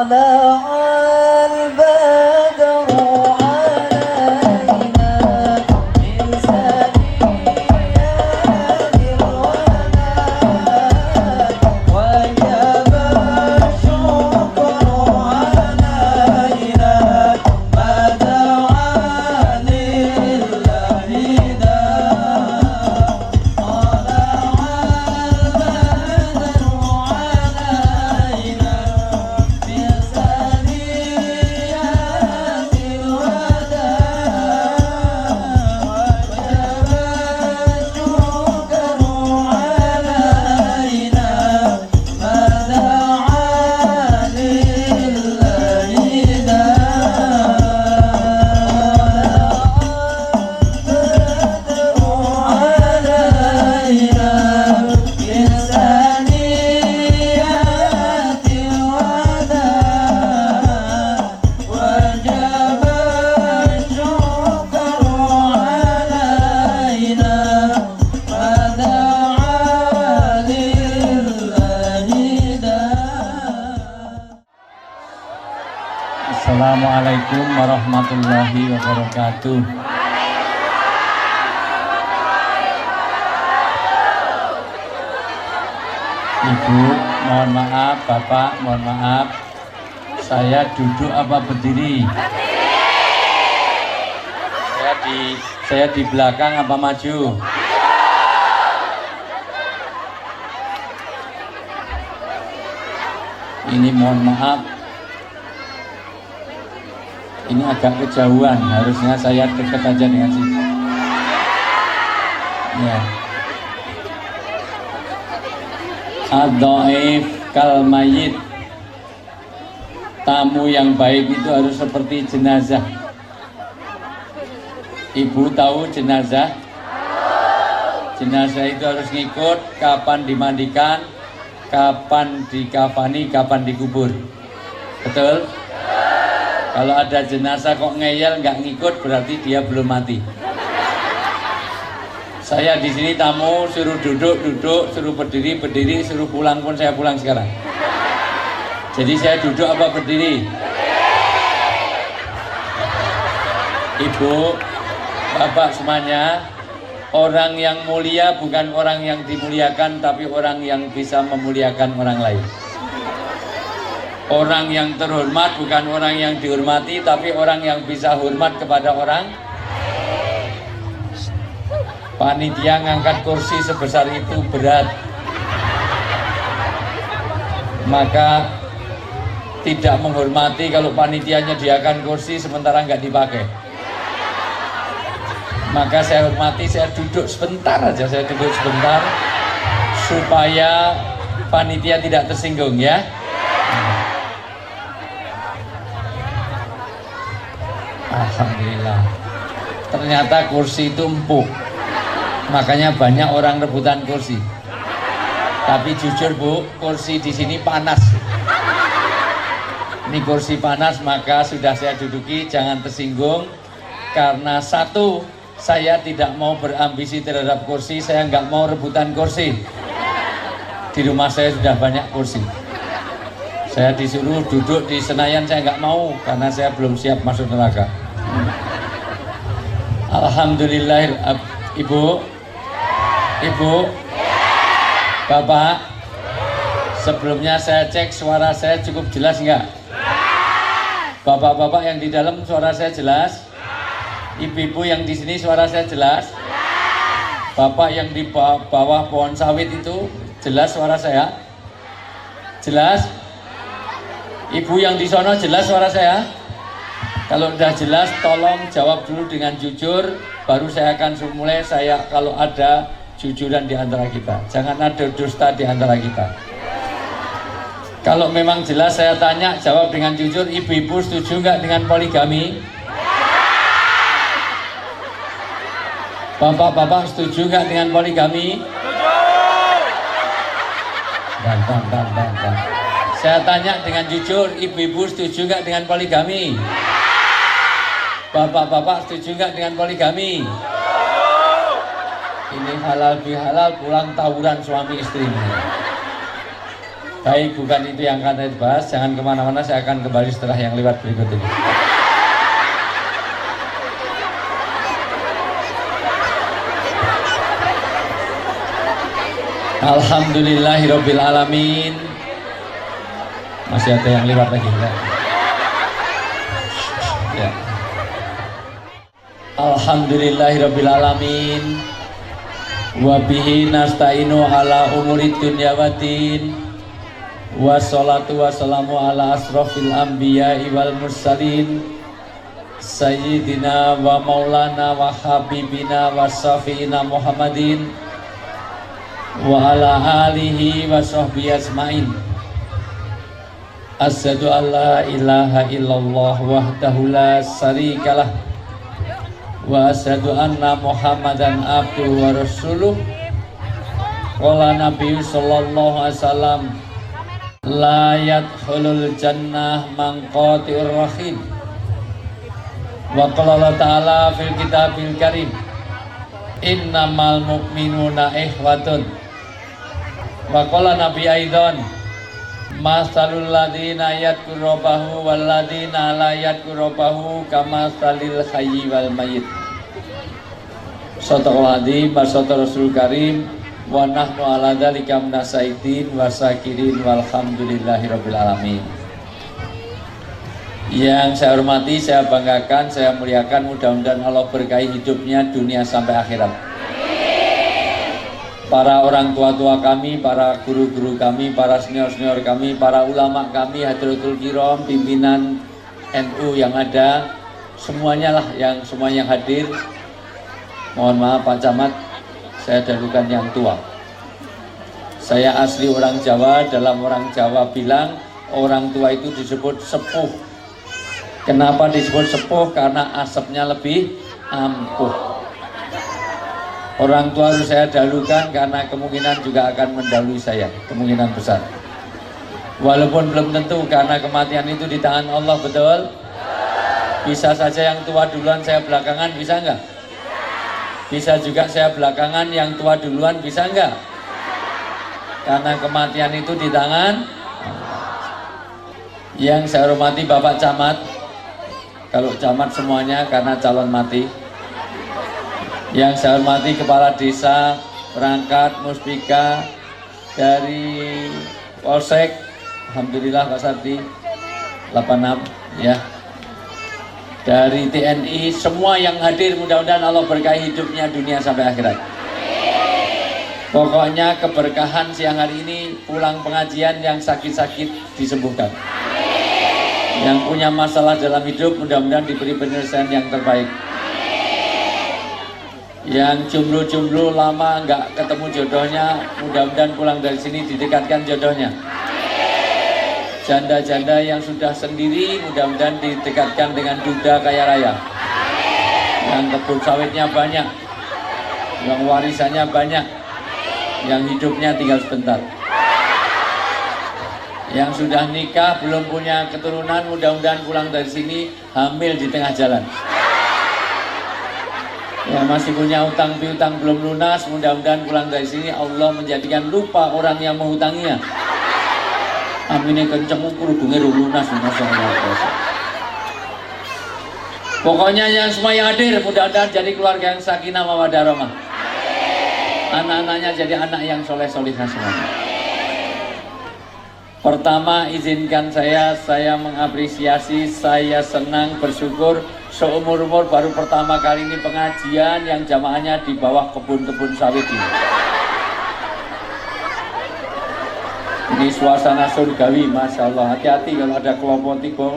Assalamualaikum warahmatullahi wabarakatuh. Ibu, mohon maaf, Bapak, mohon maaf. Saya duduk apa berdiri? Saya di belakang apa maju? Ini mohon maaf. Ini agak kejauhan, harusnya saya dekat aja dengan sini. Ya. Ad-dhaif kal mayyit. Tamu yang baik itu harus seperti jenazah. Ibu tahu jenazah? Jenazah itu harus ngikut kapan dimandikan, kapan dikafani, kapan dikubur. Betul? Kalau ada jenazah kok ngeyel nggak ngikut, berarti dia belum mati. Saya di sini tamu, suruh duduk, suruh berdiri, suruh pulang pun saya pulang sekarang. Jadi saya duduk apa berdiri? Ibu, Bapak semuanya, orang yang mulia bukan orang yang dimuliakan, tapi orang yang bisa memuliakan orang lain. Orang yang terhormat bukan orang yang dihormati, tapi orang yang bisa hormat kepada orang. Panitia ngangkat kursi sebesar itu berat, maka tidak menghormati kalau panitianya nyediakan kursi sementara nggak dipakai. Maka saya hormati, saya duduk sebentar aja, supaya panitia tidak tersinggung ya. Alhamdulillah. Ternyata kursi itu empuk. Makanya banyak orang rebutan kursi. Tapi jujur Bu, kursi di sini panas. Ini kursi panas, maka sudah saya duduki, jangan tersinggung. Karena satu, saya tidak mau berambisi terhadap kursi, saya nggak mau rebutan kursi. Di rumah saya sudah banyak kursi. Saya disuruh duduk di Senayan, saya nggak mau karena saya belum siap masuk neraka. Alhamdulillah, Ibu, Bapak, sebelumnya saya cek suara saya cukup jelas nggak? Bapak-bapak yang di dalam suara saya jelas? Ibu-ibu yang di sini suara saya jelas? Bapak yang di bawah pohon sawit itu jelas suara saya? Jelas? Ibu yang di sono jelas suara saya? Kalau sudah jelas, tolong jawab dulu dengan jujur, baru saya akan mulai. Saya kalau ada jujuran di antara kita, jangan ada dusta di antara kita. Kalau memang jelas saya tanya, jawab dengan jujur. Ibu-ibu setuju nggak dengan poligami? Bapak-bapak setuju nggak dengan poligami? Setuju. Saya tanya dengan jujur, ibu-ibu setuju nggak dengan poligami? Bapak-bapak setuju nggak dengan poligami? Ini halal bihalal, pulang tawuran suami istri. Baik, bukan itu yang akan saya bahas. Jangan kemana-mana, saya akan kembali setelah yang lewat berikut ini. Alhamdulillahirabbil alamin. Masih ada yang lewat lagi enggak? Ya. Alhamdulillahirabbil alamin. Wa bihi nasta'inu ala umurid dunya waddin. Wassalatu wassalamu ala asrofil anbiya'i wal mursalin Sayyidina wa maulana wa habibina wa syafi'ina Muhammadin wa ala alihi wa sahbihi asma'in. Asyhadu an la ilaha illallah wahdahu la syarikalah wa asyhadu anna Muhammadan abduhu wa rasuluh. Qala Nabi sallallahu alaihi wasallam, la yadkhulul jannah man qati'ur rahim. Wa qala Allah ta'ala fil kitabil karim, innamal mu'minuna ikhwatun. Wa qala Nabi aidan, masalul ladina yadhkuru rabbahu wal ladina la yadhkuru rabbahu kamasalil hayyi wal mayyit. Shadaqal adzim wa shadaqa rasul karim wa nahnu ala dzalika minasyaitin wa syakirin walhamdulillahirabbil alamin. Yang saya hormati, saya banggakan, saya muliakan, mudah-mudahan Allah berkahi hidupnya dunia sampai akhirat. Para orang tua-tua kami, para guru-guru kami, para senior-senior kami, para ulama kami, Hadratul Kiram, pimpinan NU yang ada, semuanya lah yang hadir. Mohon maaf Pak Camat, saya dahulukan yang tua. Saya asli orang Jawa, dalam orang Jawa bilang orang tua itu disebut sepuh. Kenapa disebut sepuh? Karena asapnya lebih ampuh. Orang tua harus saya dahulukan karena kemungkinan juga akan mendahului saya, kemungkinan besar. Walaupun belum tentu, karena kematian itu di tangan Allah, betul? Bisa saja yang tua duluan, saya belakangan, bisa enggak? Bisa juga saya belakangan, yang tua duluan, bisa enggak? Karena kematian itu di tangan. Yang saya hormati Bapak Camat, kalau camat semuanya karena calon mati. Yang saya hormati Kepala Desa, perangkat, muspika, dari Polsek, alhamdulillah Pak Sardi, 86 ya. Dari TNI, semua yang hadir mudah-mudahan Allah berkahi hidupnya dunia sampai akhirat. Pokoknya keberkahan siang hari ini, pulang pengajian yang sakit-sakit disembuhkan. Yang punya masalah dalam hidup mudah-mudahan diberi penyelesaian yang terbaik. Yang jomblo-jomblo lama nggak ketemu jodohnya, mudah-mudahan pulang dari sini didekatkan jodohnya. Janda-janda yang sudah sendiri mudah-mudahan didekatkan dengan duda kaya raya. Yang kebun sawitnya banyak, yang warisannya banyak, yang hidupnya tinggal sebentar. Yang sudah nikah belum punya keturunan mudah-mudahan pulang dari sini hamil di tengah jalan. Yang masih punya utang piutang belum lunas mudah-mudahan pulang dari sini Allah menjadikan lupa orang yang menghutanginya. Aminnya kenceng kerudungnya lunas. Pokoknya yang semua yang hadir mudah-mudahan jadi keluarga yang sakinah mawaddah rahmah. Anak-anaknya jadi anak yang soleh-solihah semuanya. Pertama izinkan saya mengapresiasi, saya senang bersyukur seumur-umur baru pertama kali ini pengajian yang jamaahnya di bawah kebun-kebun sawit ini. Ini suasana surgawi, Masya Allah. Hati-hati kalau ada kelompok tiga.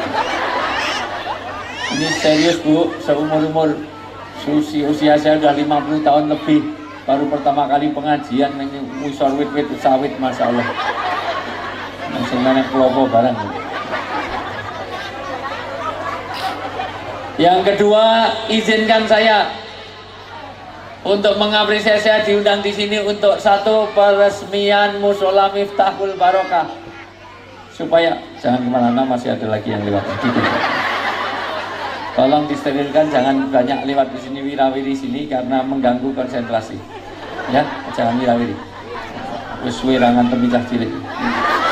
Ini serius Bu, seumur-umur usia saya sudah 50 tahun lebih baru pertama kali pengajian musor wit-wit sawit, Masya Allah. Sebenarnya kelompok barang. Yang kedua, izinkan saya untuk mengapresiasi, saya diundang di sini untuk satu peresmian musola Miftahul Barokah. Supaya jangan kemana-mana, masih ada lagi yang lewat. Tolong disterilkan, jangan banyak lewat di sini wirawiri sini karena mengganggu konsentrasi. Ya, jangan wirawiri. Wis wirangan temicah cilik.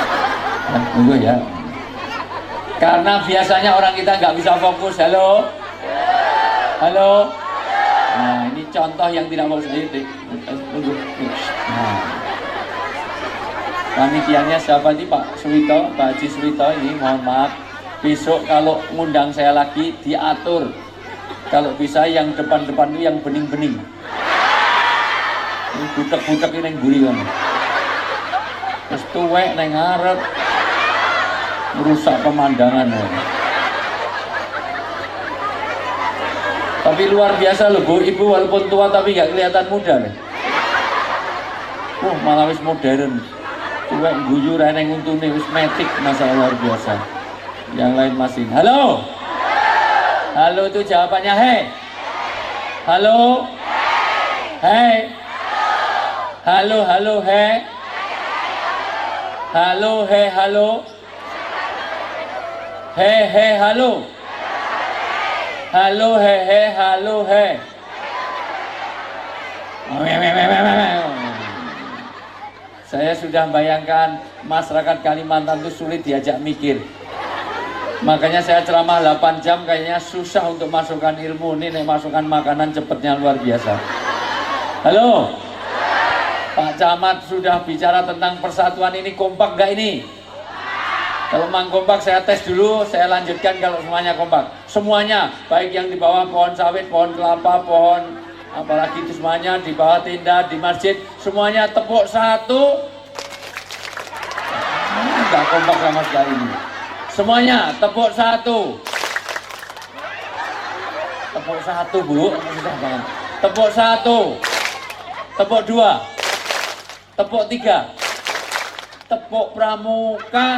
Tunggu ya. Karena biasanya orang kita nggak bisa fokus. Halo? Halo? Nah, ini contoh yang tidak fokus. Tunggu. Nah. Panitianya siapa nih, Pak Suwito, Pak Haji Suwito ini, mohon maaf. Besok kalau ngundang saya lagi diatur. Kalau bisa yang depan-depan itu yang bening-bening. Ini butek-butek ini yang gurih kan. Terus tuwek neng ngarep. Merusak pemandangan ya. Tapi luar biasa loh Bu, Ibu walaupun tua tapi gak kelihatan muda loh. Malah wis modern. Tuwek guyu ra neng untune wis metik, masalah luar biasa. Yang lain masih. Halo. Halo itu jawabannya hei. Halo. Hei. Halo, halo, hei. Halo, hei, halo. Hei, hei, halo. Halo, hei, hei, halo, hei. Saya sudah bayangkan masyarakat Kalimantan itu sulit diajak mikir. Makanya saya ceramah 8 jam kayaknya susah untuk masukkan ilmu. Ini masukkan makanan cepatnya luar biasa. Halo Pak Camat sudah bicara tentang persatuan ini, kompak gak ini? Kalau mang kompak saya tes dulu, saya lanjutkan kalau semuanya kompak. Semuanya, baik yang di bawah pohon sawit, pohon kelapa, pohon apalagi itu semuanya, di bawah tenda, di masjid, semuanya tepuk satu. Enggak kompak sama sekali ini. Semuanya tepuk satu. Tepuk satu Bu, susah banget. Tepuk satu. Tepuk dua. Tepuk tiga. Tepuk pramuka.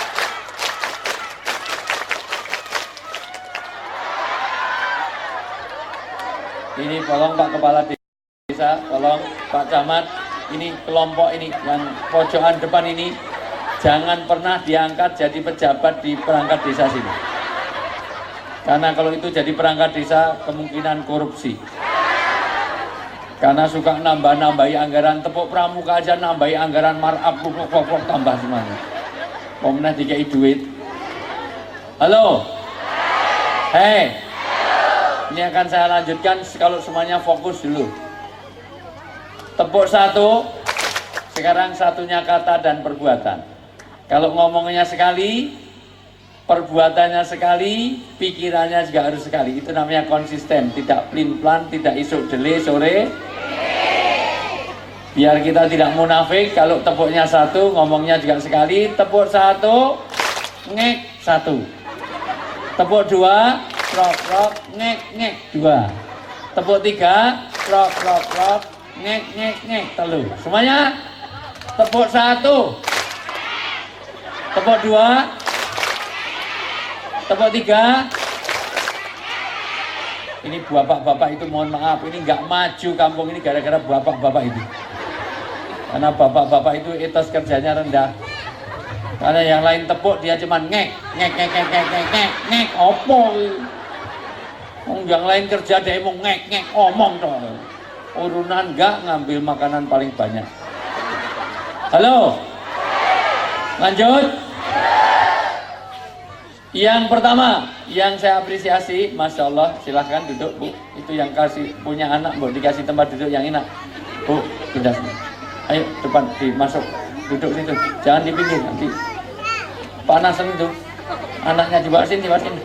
Ini tolong Pak Kepala Desa, tolong Pak Camat, ini kelompok ini yang pojokan depan ini jangan pernah diangkat jadi pejabat di perangkat desa sini. Karena kalau itu jadi perangkat desa kemungkinan korupsi. Karena suka nambah-nambahi anggaran, tepuk pramuka aja nambahi anggaran markup pokok tambah semuanya. Pemenang dikai duit. Halo. Hei. Ini akan saya lanjutkan kalau semuanya fokus dulu. Tepuk satu. Sekarang satunya kata dan perbuatan. Kalau ngomongnya sekali, perbuatannya sekali, pikirannya juga harus sekali. Itu namanya konsisten, tidak plin-plan, tidak isuk dele sore. Biar kita tidak munafik, kalau tepuknya satu, ngomongnya juga sekali. Tepuk satu, ngek satu. Tepuk dua, krok krok, ngek ngek dua. Tepuk tiga, krok krok krok, ngek ngek ngek telu. Semuanya tepuk satu. Tepuk dua. Tepuk tiga. Ini bapak-bapak itu mohon maaf, ini nggak maju kampung ini gara-gara bapak-bapak itu. Karena bapak-bapak itu etos kerjanya rendah. Karena yang lain tepuk dia cuman ngek ngek ngek ngek ngek ngek ngek ngek opo. Yang lain kerja dia mau ngek ngek omong toh. Urunan nggak ngambil makanan paling banyak. Halo. Lanjut. Yang pertama, yang saya apresiasi, Masya Allah, silahkan duduk Bu. Itu yang kasih punya anak, Bu, dikasih tempat duduk yang enak. Bu, pindah sini. Ayo depan, dimasuk, duduk situ. Jangan di pinggir, nanti panasan itu. Anaknya dibawa sini.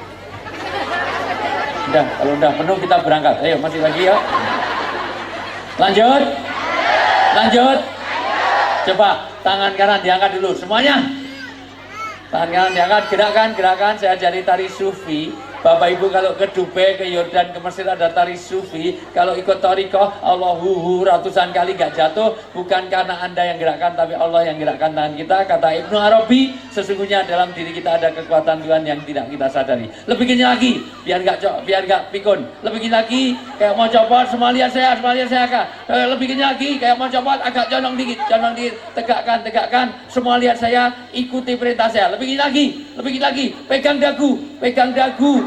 Udah, kalau udah penuh kita berangkat. Ayo, masih lagi ya. Lanjut. Lanjut. Coba, tangan kanan diangkat dulu, semuanya. Tangan kanan diangkat, gerakan, saya dari tari sufi. Bapak Ibu kalau ke Dubai, ke Yordan, ke Mesir ada tari sufi. Kalau ikut thariqah, Allahu ratusan kali gak jatuh. Bukan karena Anda yang gerakkan, tapi Allah yang gerakkan tangan kita. Kata Ibnu Arabi, sesungguhnya dalam diri kita ada kekuatan Tuhan yang tidak kita sadari. Lebih gini lagi, biar gak pikun. Lebih gini lagi, kayak mau copot, semua lihat saya kak. Lebih gini lagi, kayak mau copot, agak condong dikit, tegakkan. Semua lihat saya, ikuti perintah saya. Lebih gini lagi, pegang dagu, pegang dagu,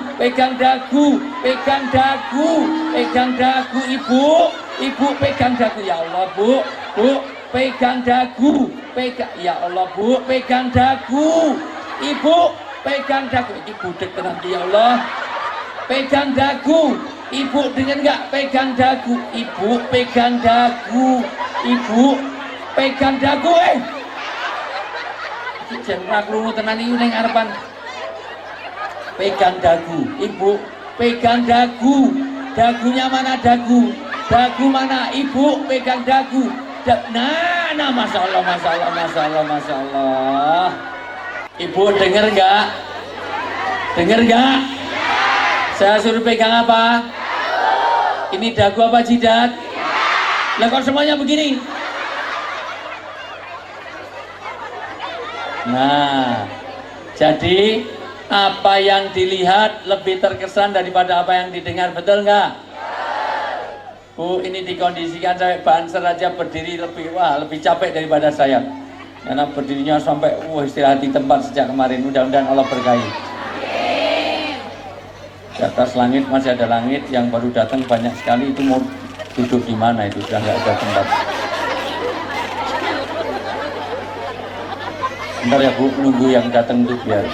ibu pegang dagu ya Allah, bu pegang dagu, ya Allah Bu, pegang dagu, Ibu, pegang dagu, ini budek nanti ya Allah, pegang dagu, Ibu dengar nggak? Pegang dagu, Ibu, pegang dagu, Ibu, pegang dagu, jangan kerungu tenan ini neng arepan, pegang dagu, Ibu, pegang dagu, dagunya mana dagu? Dagu mana? Ibu pegang dagu. Nah, Masya Allah, Masya Allah, Masya Allah, Masya Allah. Ibu denger nggak? Denger nggak? Saya suruh pegang apa? Ini dagu apa jidat? Lah kok semuanya begini? Nah, jadi apa yang dilihat lebih terkesan daripada apa yang didengar, betul nggak? Bu, ini dikondisikan sampai banser aja berdiri lebih capek daripada saya. Karena berdirinya sampai istirahat di tempat sejak kemarin. Mudah-mudahan Allah berkahi. Di atas langit masih ada langit, yang baru datang banyak sekali. Itu mau duduk di mana itu, sudah nggak ada tempat. Bentar ya Bu, nunggu yang datang itu biar.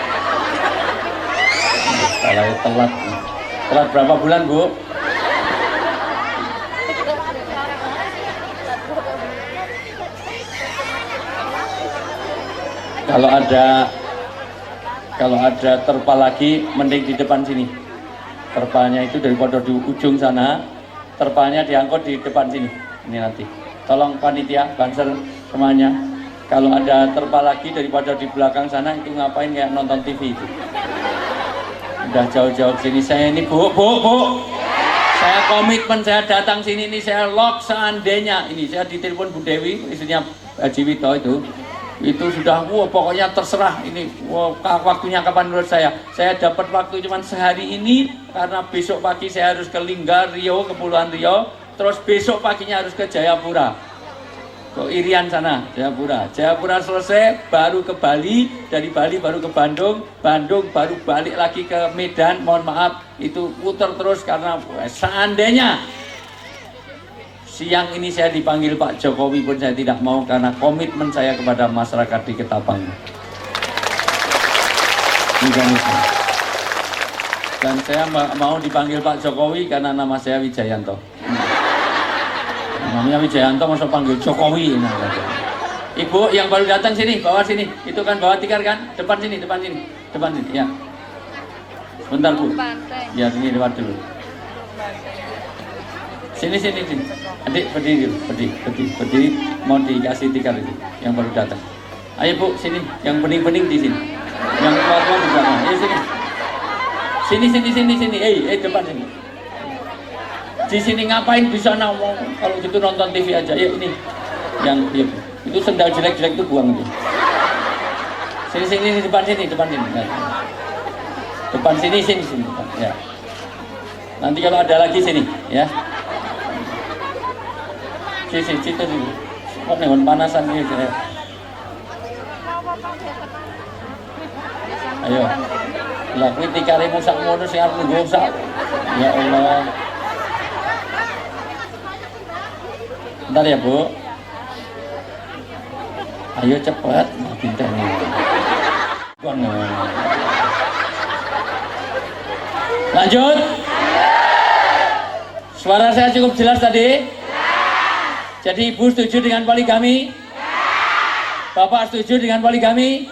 Kalau telat. Telat berapa bulan Bu? Kalau ada terpal lagi, mending di depan sini. Terpalnya itu daripada di ujung sana, terpalnya diangkut di depan sini. Ini nanti. Tolong panitia, banser semuanya. Kalau ada terpal lagi daripada di belakang sana, itu ngapain kayak nonton TV itu. Udah jauh-jauh sini. Saya ini bu. Saya komitmen, saya datang sini ini, saya lock seandainya. Ini saya ditelepon Bu Dewi, istrinya Haji Wito itu sudah pokoknya terserah ini waktunya kapan menurut saya dapat waktu cuma sehari ini karena besok pagi saya harus ke Linggar, Rio, Kepulauan Rio, terus besok paginya harus ke Jayapura, ke Irian sana, Jayapura selesai baru ke Bali, dari Bali baru ke Bandung baru balik lagi ke Medan. Mohon maaf itu putar terus karena seandainya siang ini saya dipanggil Pak Jokowi pun saya tidak mau karena komitmen saya kepada masyarakat di Ketapang. Dan saya mau dipanggil Pak Jokowi karena nama saya Wijayanto. Namanya Wijayanto masa panggil Jokowi. Ibu yang baru datang sini, bawa sini. Itu kan bawa tikar kan? Depan sini. Ya. Sebentar Bu. Ya ini lewat dulu. Sini. Adik berdiri, mau dikasih tikar itu yang baru datang. Ayo Bu, sini, yang bening-bening di sini. Yang tua-tua di belakang. Ayo sini. Depan sini. Di sini ngapain di sana mau kalau gitu nonton TV aja. Ya ini. Yang itu sendal jelek-jelek itu buang itu. Sini depan sini. Nah. Depan sini. Ya. Nanti kalau ada lagi sini, ya. Situ dulu. Kok nih panasan ini saya. Ayo. Lah kuwi tikare musak ngono sing arep nggo sak. Ya Allah. Bentar ya, Bu. Ayo cepat, pinter nih. Lanjut. Suara saya cukup jelas tadi? Jadi Ibu setuju dengan poligami? Bapak setuju dengan poligami?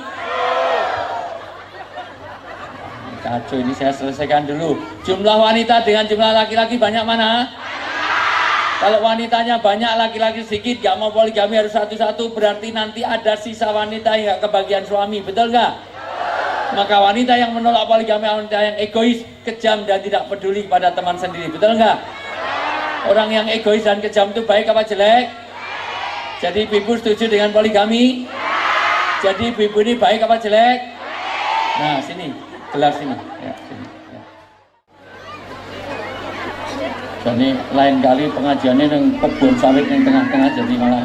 Kacau, ini saya selesaikan dulu. Jumlah wanita dengan jumlah laki-laki banyak mana? Kalau wanitanya banyak, laki-laki sedikit, gak mau poligami harus satu-satu, berarti nanti ada sisa wanita yang gak kebagian suami, betul gak? Maka wanita yang menolak poligami, wanita yang egois, kejam dan tidak peduli pada teman sendiri, betul gak? Orang yang egois dan kejam itu baik apa jelek? Jadi Ibu setuju dengan poligami? Jadi Ibu ini baik apa jelek? Nah sini, gelas sini. Ya, sini. Ya. Jadi lain kali pengajiannya yang kebun sawit yang tengah-tengah jadi malah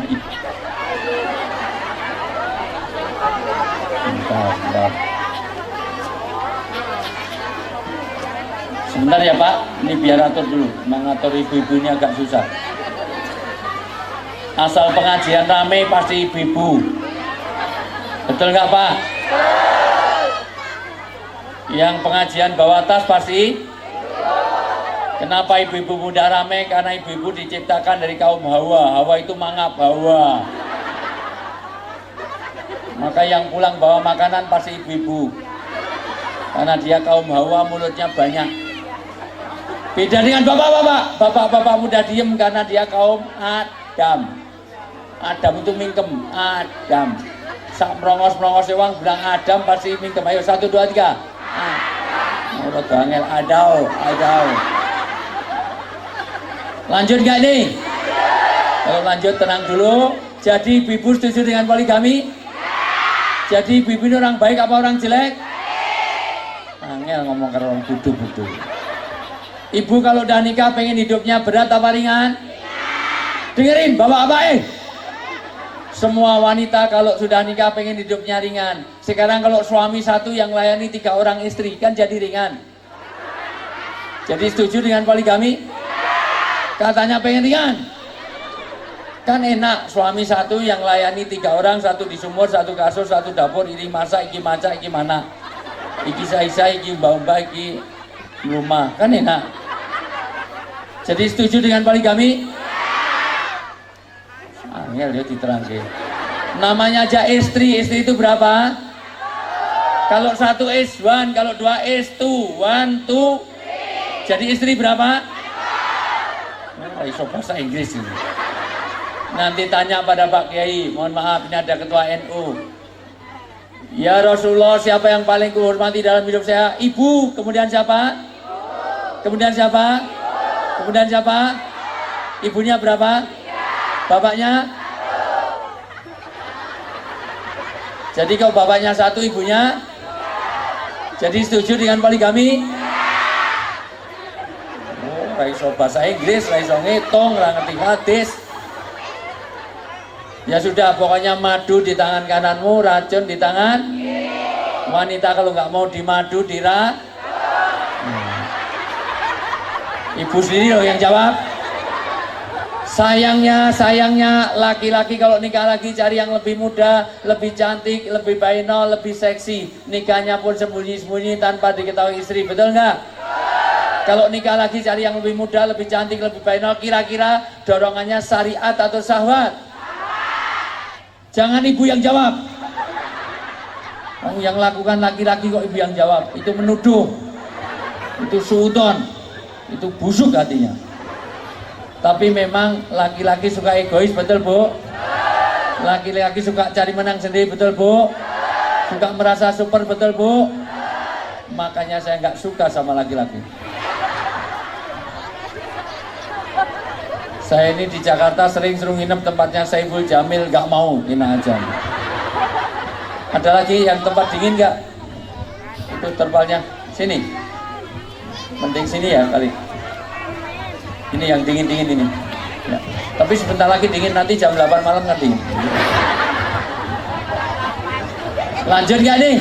bentar. Sebentar ya Pak, ini biar atur dulu. Mengatur ibu-ibu ini agak susah. Asal pengajian rame pasti ibu-ibu. Betul nggak Pak? Yang pengajian bawa tas pasti. Kenapa ibu-ibu muda rame? Karena ibu-ibu diciptakan dari kaum Hawa. Hawa itu mangap Hawa. Maka yang pulang bawa makanan pasti ibu-ibu. Karena dia kaum Hawa, mulutnya banyak. Beda dengan bapak-bapak. Bapak-bapak muda diem karena dia kaum Adam. Adam itu mingkem. Adam. Sak merongos-merongos wong bilang Adam pasti mingkem. Ayo 1, 2, 3. Menurut bangel adau. Lanjut gak nih? Kalau lanjut tenang dulu. Jadi ibu setuju dengan poligami? Jadi ibu ini orang baik apa orang jelek? Angel ngomong ke orang bodoh-bodoh. Ibu kalau udah nikah pengen hidupnya berat apa ringan? Dengerin bapak-bapak semua wanita kalau sudah nikah pengen hidupnya ringan. Sekarang kalau suami satu yang layani 3 orang istri kan jadi ringan. Jadi setuju dengan poligami? Katanya pengen ringan. Kan enak suami satu yang layani 3 orang, 1 di sumur, 1 kasur, 1 dapur, ini masak, iki maca, iki mana. Iki saisa, iki mbak-mbak, iki rumah. Kan enak. Jadi setuju dengan poligami? Angel dia diterangke. Namanya aja istri itu berapa? Kalau 1 is 1, kalau 2 is 2, 1, 2. Jadi istri berapa? Iso bahasa Inggris ini. Nanti tanya pada Pak Kiai, mohon maaf ini ada ketua NU. Ya Rasulullah, siapa yang paling kuhormati dalam hidup saya? Ibu, kemudian siapa? Kemudian siapa? Kemudian siapa? Ibunya berapa? Bapaknya? Jadi kalau bapaknya 1, ibunya? Jadi setuju dengan poligami? Raiso bahasa Inggris, raiso ngitung, ngerti hadis. Ya sudah, pokoknya madu di tangan kananmu, racun di tangan wanita. Kalau nggak mau dimadu, Ibu sendiri loh yang jawab. Sayangnya laki-laki kalau nikah lagi cari yang lebih muda, lebih cantik, lebih baino, lebih seksi. Nikahnya pun sembunyi-sembunyi tanpa diketahui istri, betul nggak? Kalau nikah lagi cari yang lebih muda, lebih cantik, lebih baik, kira-kira dorongannya syariat atau syahwat? Jangan ibu yang jawab. Yang lakukan laki-laki kok ibu yang jawab? Itu menuduh. Itu suudon. Itu busuk hatinya. Tapi memang laki-laki suka egois, betul Bu? Laki-laki suka cari menang sendiri, betul Bu? Suka merasa super, betul Bu? Makanya saya nggak suka sama laki-laki. Saya ini di Jakarta sering suruh nginep tempatnya Saiful Jamil, gak mau, enak aja. Ada lagi yang tempat dingin gak? Itu terpalnya, sini. Mending sini ya kali. Ini yang dingin-dingin ini. Ya. Tapi sebentar lagi dingin, nanti jam 8 malam kan dingin. Lanjut gak nih?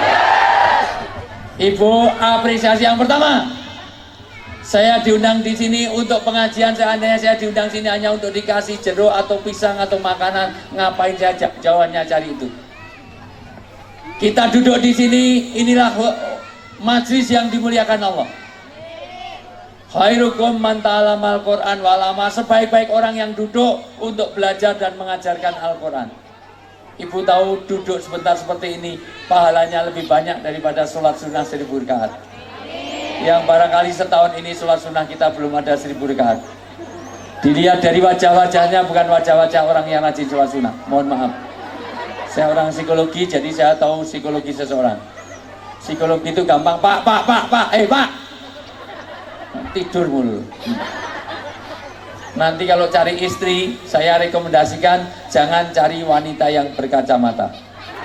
Ibu apresiasi yang pertama. Saya diundang di sini untuk pengajian. Seandainya saya diundang sini hanya untuk dikasih jeruk atau pisang atau makanan, ngapain saja? Jawabannya cari itu. Kita duduk di sini, inilah majlis yang dimuliakan Allah. Khairukum man ta'allamal Qur'an wa 'allama. Sebaik-baik orang yang duduk untuk belajar dan mengajarkan Al-Qur'an. Ibu tahu duduk sebentar seperti ini pahalanya lebih banyak daripada sholat sunnah 1000 rakaat. Yang barangkali setahun ini sholat sunnah kita belum ada 1000 rakaat. Dilihat dari wajah-wajahnya, bukan wajah-wajah orang yang rajin sholat sunnah. Mohon maaf, saya orang psikologi, jadi saya tahu psikologi seseorang. Psikologi itu gampang, pak, tidur mulu. Nanti kalau cari istri, saya rekomendasikan jangan cari wanita yang berkacamata.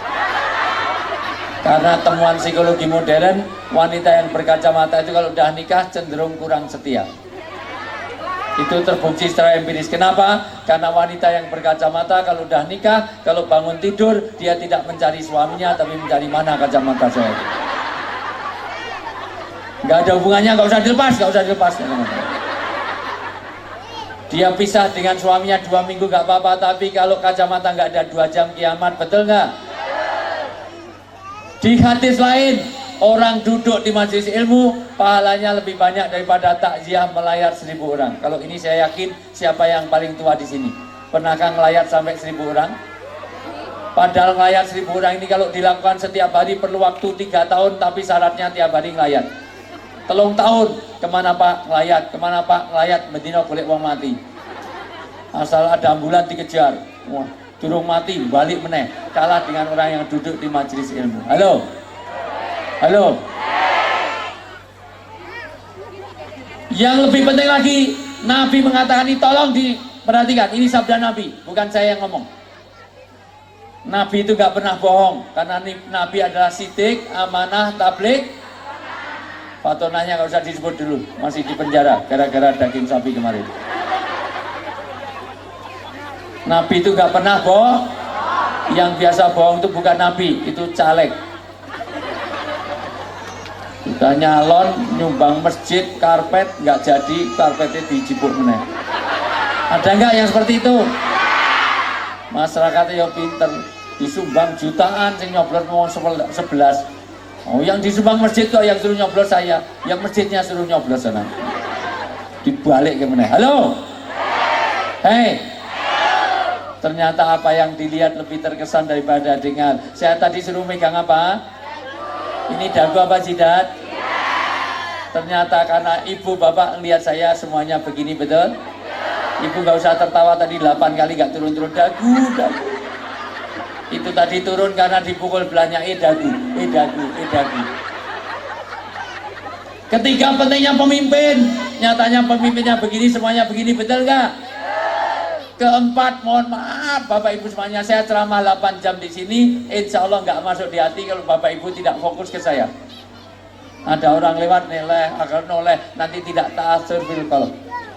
Karena temuan psikologi modern, wanita yang berkacamata itu kalau udah nikah cenderung kurang setia. Itu terbukti secara empiris. Kenapa? Karena wanita yang berkacamata kalau udah nikah, kalau bangun tidur, dia tidak mencari suaminya, tapi mencari mana kacamata saya. Nggak ada hubungannya, nggak usah dilepas. Dia pisah dengan suaminya 2 minggu gak apa-apa, tapi kalau kacamata gak ada 2 jam kiamat, betul gak? Di hadis lain, orang duduk di majelis ilmu pahalanya lebih banyak daripada takziah melayat 1000 orang. Kalau ini saya yakin siapa yang paling tua di sini? Pernahkah ngelayat sampai 1000 orang? Padahal ngelayat 1000 orang ini kalau dilakukan setiap hari perlu waktu 3 tahun, tapi syaratnya tiap hari ngelayat. 3 tahun, kemana Pak? Ngelayat, kemana Pak? Ngelayat, Medina boleh uang mati. Asal ada ambulan dikejar, wah, durung mati, balik meneh. Kalah dengan orang yang duduk di majelis ilmu. Halo? Halo? Yang lebih penting lagi, Nabi mengatakan ini, tolong diperhatikan, ini sabda Nabi, bukan saya yang ngomong. Nabi itu gak pernah bohong, karena Nabi adalah sidik, amanah, tabligh. Patonanya gak usah disebut dulu, masih di penjara gara-gara daging sapi kemarin. Nabi itu gak pernah bohong. Yang biasa bohong itu bukan Nabi, itu caleg. Udah nyalon, nyumbang masjid, karpet, gak jadi, karpetnya dijipuk meneh. Ada nggak yang seperti itu? Masyarakatnya ya pinter, disumbang jutaan, sing nyoblos mau 11. Oh, yang disumbang masjid kok yang suruh nyoblos saya, yang masjidnya suruh nyoblos sana. Dibalik ke mana? Halo? Hei? Ternyata apa yang dilihat lebih terkesan daripada dengar. Saya tadi suruh megang apa? Ini dagu apa jidat? Ternyata karena ibu bapak lihat saya semuanya begini, betul? Ibu gak usah tertawa tadi 8 kali gak turun-turun dagu. Itu tadi turun karena dipukul belanya dagu. Ketiga pentingnya pemimpin. Nyatanya pemimpinnya begini, semuanya begini, betul gak? Keempat, mohon maaf Bapak Ibu semuanya, saya ceramah 8 jam di sini, insya Allah nggak masuk di hati kalau Bapak Ibu tidak fokus ke saya. Ada orang lewat nilai, agar noleh, nanti tidak ta'asur bil qalb.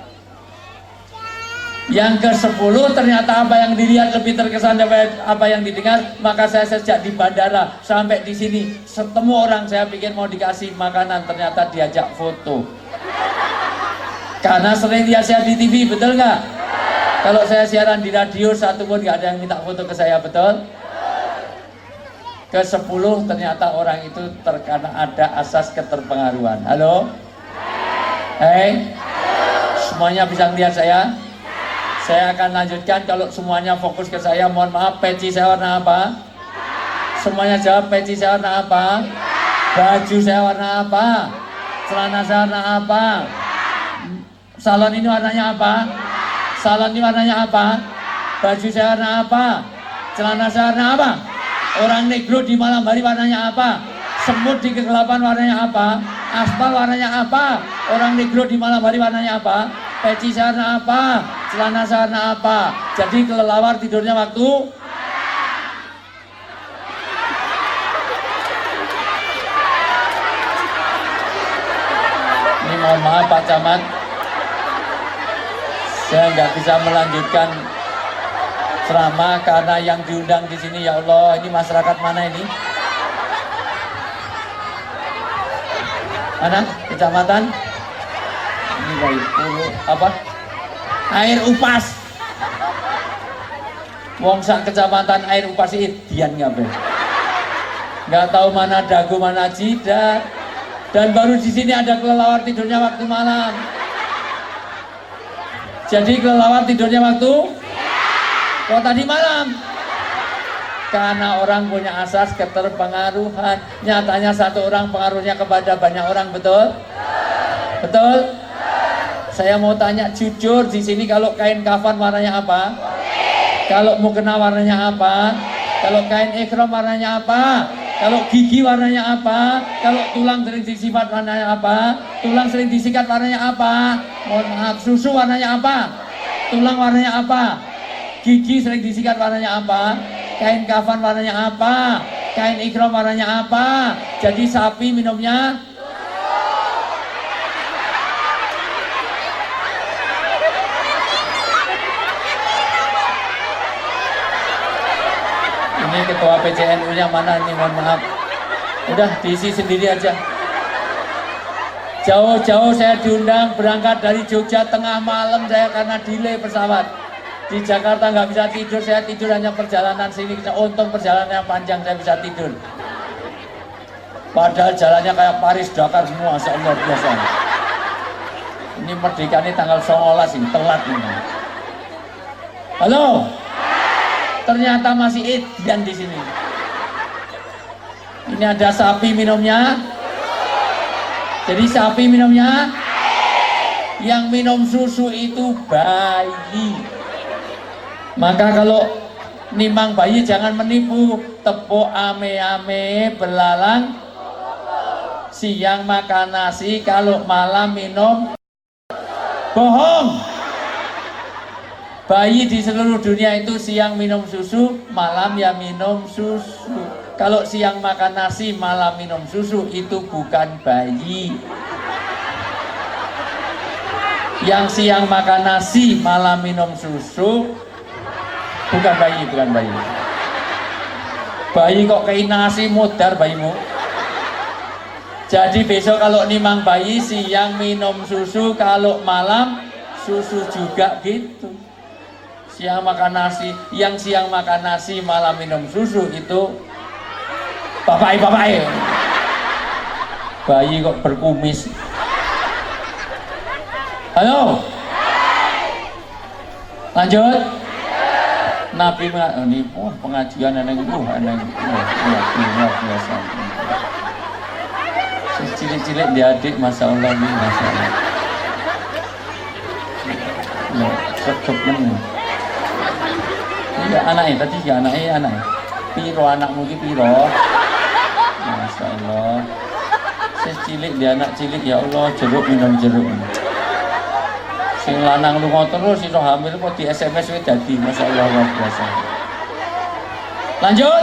Yang ke-10, ternyata apa yang dilihat lebih terkesan daripada apa yang didengar. Maka saya sejak di bandara sampai di sini, ketemu orang saya pikir mau dikasih makanan, ternyata diajak foto. Karena sering lihat saya di TV, betul nggak? Kalau saya siaran di radio, satu pun nggak ada yang minta foto ke saya, betul? Ke-10, ternyata orang itu terkena ada asas keterpengaruhan. Halo? Hei? Semuanya bisa lihat saya? Saya akan lanjutkan. Kalau semuanya fokus ke saya, mohon maaf, peci saya warna apa? Semuanya jawab, peci saya warna apa? Baju saya warna apa? Celana saya warna apa? Salon ini warnanya apa? Salon ini warnanya apa? Baju saya warna apa? Celana saya warna apa? Orang negro di malam hari warnanya apa? Semut di kegelapan warnanya apa? Aspal warnanya apa? Orang negro di malam hari warnanya apa? Peci saya warna apa? Celana saya warna apa? Jadi kelelawar tidurnya waktu? Ini mohon maaf Pak Camat, saya nggak bisa melanjutkan ceramah karena yang diundang di sini, ya Allah, ini masyarakat mana ini? Mana? Kecamatan? Ini baik. Apa? Air Upas. Wong sak kecamatan Air Upas ini dian ngapain? Nggak tahu mana dagu mana jidat. Dan baru di sini ada kelelawar tidurnya waktu malam. Jadi kelelawar tidurnya waktu? Kok tadi malam? Karena orang punya asas keterpengaruhan. Nyatanya satu orang pengaruhnya kepada banyak orang, betul? Betul? Saya mau tanya jujur, di sini kalau kain kafan warnanya apa? Kalau mukena warnanya apa? Kalau kain ikhram warnanya apa? Kalau gigi warnanya apa? Kalau tulang sering disikat warnanya apa? Tulang sering disikat warnanya apa? Mohon maaf, susu warnanya apa? Tulang warnanya apa? Gigi sering disikat warnanya apa? Kain kafan warnanya apa? Kain ikhram warnanya apa? Jadi sapi minumnya? Ini ketua PCNU nya mana ini, mohon maaf. Udah diisi sendiri aja. Jauh-jauh saya diundang berangkat dari Jogja tengah malam saya karena delay pesawat. Di Jakarta nggak bisa tidur, saya tidur hanya perjalanan sini. Untung perjalanannya panjang saya bisa tidur. Padahal jalannya kayak Paris, Dakar semua, luar biasa. Ini merdeka ini tanggal 19 ini, telat ini. Halo? Ternyata masih edan di sini. Ini ada sapi minumnya. Jadi sapi minumnya, yang minum susu itu bayi. Maka kalau nimang bayi jangan menipu. Tepuk ame-ame belalang, siang makan nasi, kalau malam minum bohong. Bayi di seluruh dunia itu siang minum susu, malam ya minum susu. Kalau siang makan nasi, malam minum susu, itu bukan bayi. Yang siang makan nasi, malam minum susu, bukan bayi, bukan bayi. Bayi kok kayak nasi mudar bayimu. Jadi besok kalau nimang bayi, siang minum susu, kalau malam susu juga gitu. Siang makan nasi, yang siang makan nasi, malam minum susu, itu bapak. Bayi kok berkumis. Halo. Lanjut. Nabi ini pengajian anak luar biasa. Cilik-cilik dia adik, masya Allah nih, masya Allah. Cocok nih. Ya anaknya tadi ya anaknya. Piro anakmu ki piro? Masya Allah. Cilik dia anak cilik, ya Allah, jeruk minum jeruk. Sing lanang lunga terus iso hamil kok di SMS wis dadi, masya Allah luar biasa. Lanjut.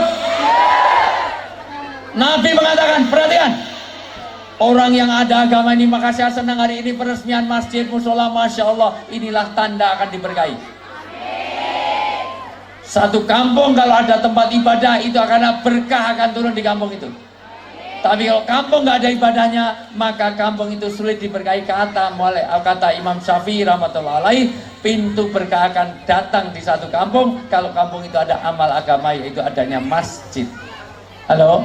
Nabi mengatakan, perhatikan. Orang yang ada agama ini, maka saya senang hari ini peresmian masjid musola, masya Allah, inilah tanda akan diberkahi. Satu kampung kalau ada tempat ibadah itu akan berkah, akan turun di kampung itu. Tapi kalau kampung nggak ada ibadahnya, maka kampung itu sulit diberkahi. Kata Imam Syafi'i rahmatullah alaih, pintu berkah akan datang di satu kampung kalau kampung itu ada amal agama, yaitu adanya masjid. Halo?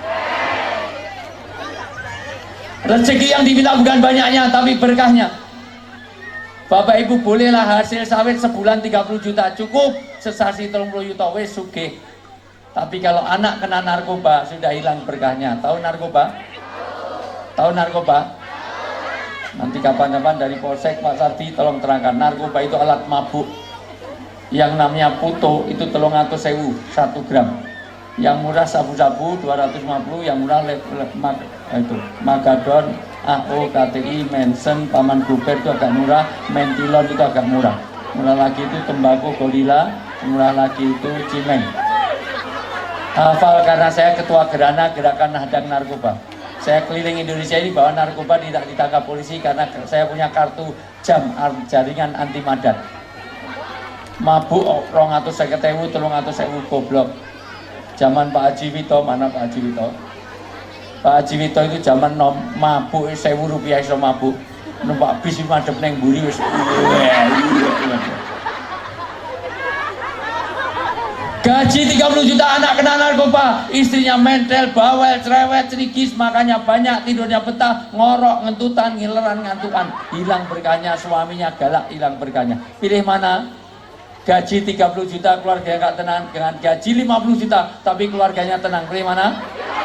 Rezeki yang diminta bukan banyaknya, tapi berkahnya. Bapak Ibu bolehlah hasil sawit sebulan 30 juta cukup, sesasi 30 juta wes sugih. Tapi kalau anak kena narkoba, sudah hilang berkahnya. Tahu narkoba? Tahu narkoba? Nanti kapan-kapan dari Polsek Pak Sardi tolong terangkan. Narkoba itu alat mabuk. Yang namanya puto itu 300.000 1 gram. Yang murah sabu-sabu 250, yang murah itu Magadon, AO, KTI, Mensen, Paman Guber itu agak murah, Mentilon itu agak murah. Murah lagi itu tembakau Gorilla, murah lagi itu Cimeng. Hafal karena saya ketua Gerana, Gerakan Hadang Narkoba. Saya keliling Indonesia ini bawa narkoba tidak ditangkap polisi karena saya punya kartu jam jaringan anti madat. Mabuk 250.000, 300.000 goblok. Zaman Pak Haji Wito, mana Pak Haji Wito? Pak Haji Wito itu zaman mabuk 1.000 rupiah iso mabuk. Numpak bis madhep neng mburi wis. Gaji 30 juta, anak kena narkoba, istrinya mentel, bawel, cerewet, cerigis, makanya banyak, tidurnya betah, ngorok, ngentutan, ngileran, ngantukan. Hilang berkahnya, suaminya galak, hilang berkahnya. Pilih mana? Gaji 30 juta, keluarganya gak tenang, dengan gaji 50 juta, tapi keluarganya tenang. Pilih mana?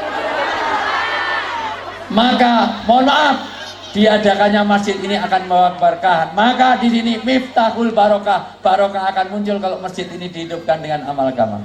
Maka, mohon maaf, diadakannya masjid ini akan membawa keberkahan. Maka di sini miftahul barokah, barokah akan muncul kalau masjid ini dihidupkan dengan amal agama.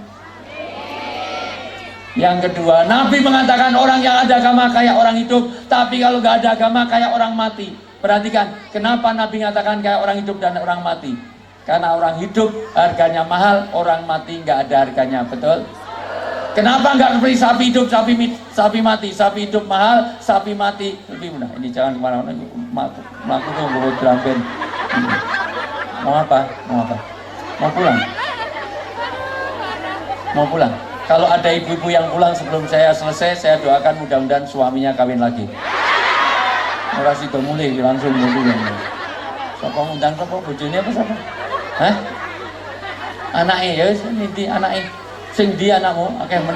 Yang kedua, Nabi mengatakan orang yang ada agama kayak orang hidup, tapi kalau nggak ada agama kayak orang mati. Perhatikan, kenapa Nabi mengatakan kayak orang hidup dan orang mati? Karena orang hidup harganya mahal, orang mati nggak ada harganya, betul? Kenapa nggak beli sapi hidup, sapi mati? Sapi hidup mahal, sapi mati lebih murah. Ini jangan kemana-mana, melaku tuh bawa drampen. Mau apa? Mau apa? Mau pulang? Mau pulang? Kalau ada ibu-ibu yang pulang sebelum saya selesai, saya doakan mudah-mudahan suaminya kawin lagi. Ora sida mulih langsung mulih. Sapa ngundang sapa bojone apa sapa? Hah? Anake ya wis ndi anake. Sing ndi anakmu akeh men.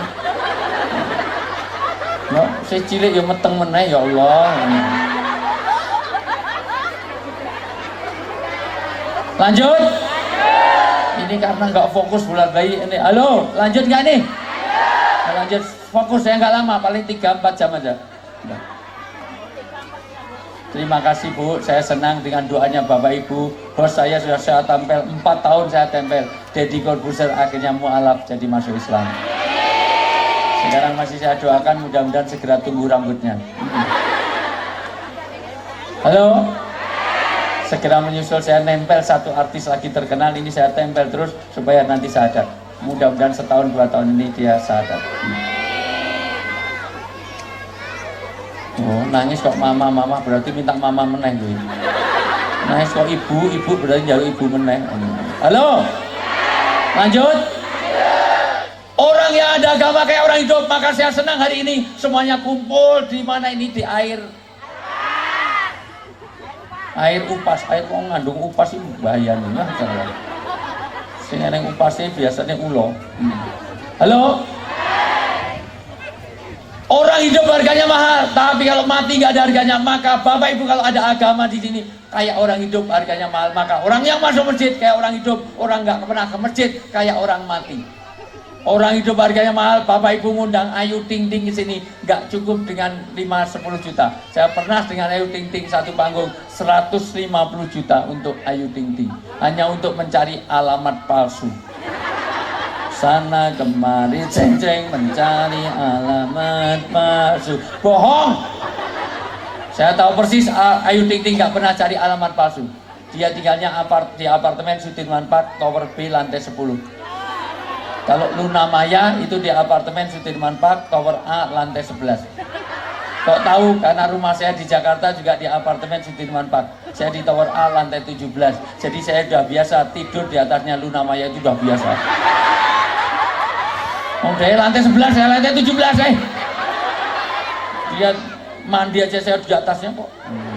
No, sing cilik ya meteng meneh ya Allah. Lanjut. Ini karena nggak fokus bulan bayi ini. Halo, lanjut nggak nih? Lanjut, fokus saya nggak lama, paling 3-4 jam aja. Terima kasih Bu, saya senang dengan doanya Bapak Ibu. Bos saya sudah saya tempel 4 tahun saya tempel. Deddy Corbuzier akhirnya mualaf jadi masuk Islam. Sekarang masih saya doakan mudah-mudahan segera tumbuh rambutnya. Halo, segera menyusul saya nempel satu artis lagi terkenal ini saya tempel terus supaya nanti sadar. Mudah-mudahan setahun 2 tahun ini dia sadar. Oh, nangis kok mama berarti minta mama meneh loh. Nangis kok ibu berarti njaluk ibu meneh. Halo. Lanjut. Orang yang ada agama kayak orang hidup, maka saya senang hari ini semuanya kumpul di mana ini di air upas, air kok ngandung upas itu bahaya nih lah. Sing eneng upasnya biasanya ulo. Halo. Orang hidup harganya mahal, tapi kalau mati nggak ada harganya. Maka Bapak Ibu kalau ada agama di sini kayak orang hidup harganya mahal, maka orang yang masuk masjid kayak orang hidup, orang nggak pernah ke masjid kayak orang mati. Orang hidup harganya mahal, Bapak Ibu ngundang Ayu Ting Ting ke sini nggak cukup dengan 5-10 juta. Saya pernah dengan Ayu Ting Ting satu panggung 150 juta untuk Ayu Ting Ting, hanya untuk mencari alamat palsu. Sana kemari ceng-ceng mencari alamat palsu. Bohong. Saya tahu persis Ayu Ting Ting nggak pernah cari alamat palsu. Dia tinggalnya di apartemen Sudirman Park Tower B lantai 10. Kalau Luna Maya itu di apartemen Sudirman Park Tower A lantai 11. Kok tahu? Karena rumah saya di Jakarta juga di apartemen Sudirman Park. Saya di Tower A lantai 17. Jadi saya sudah biasa tidur di atasnya Luna Maya itu sudah biasa. Oh, dia lantai 11, saya lantai 17, Dia mandi aja saya di atasnya kok.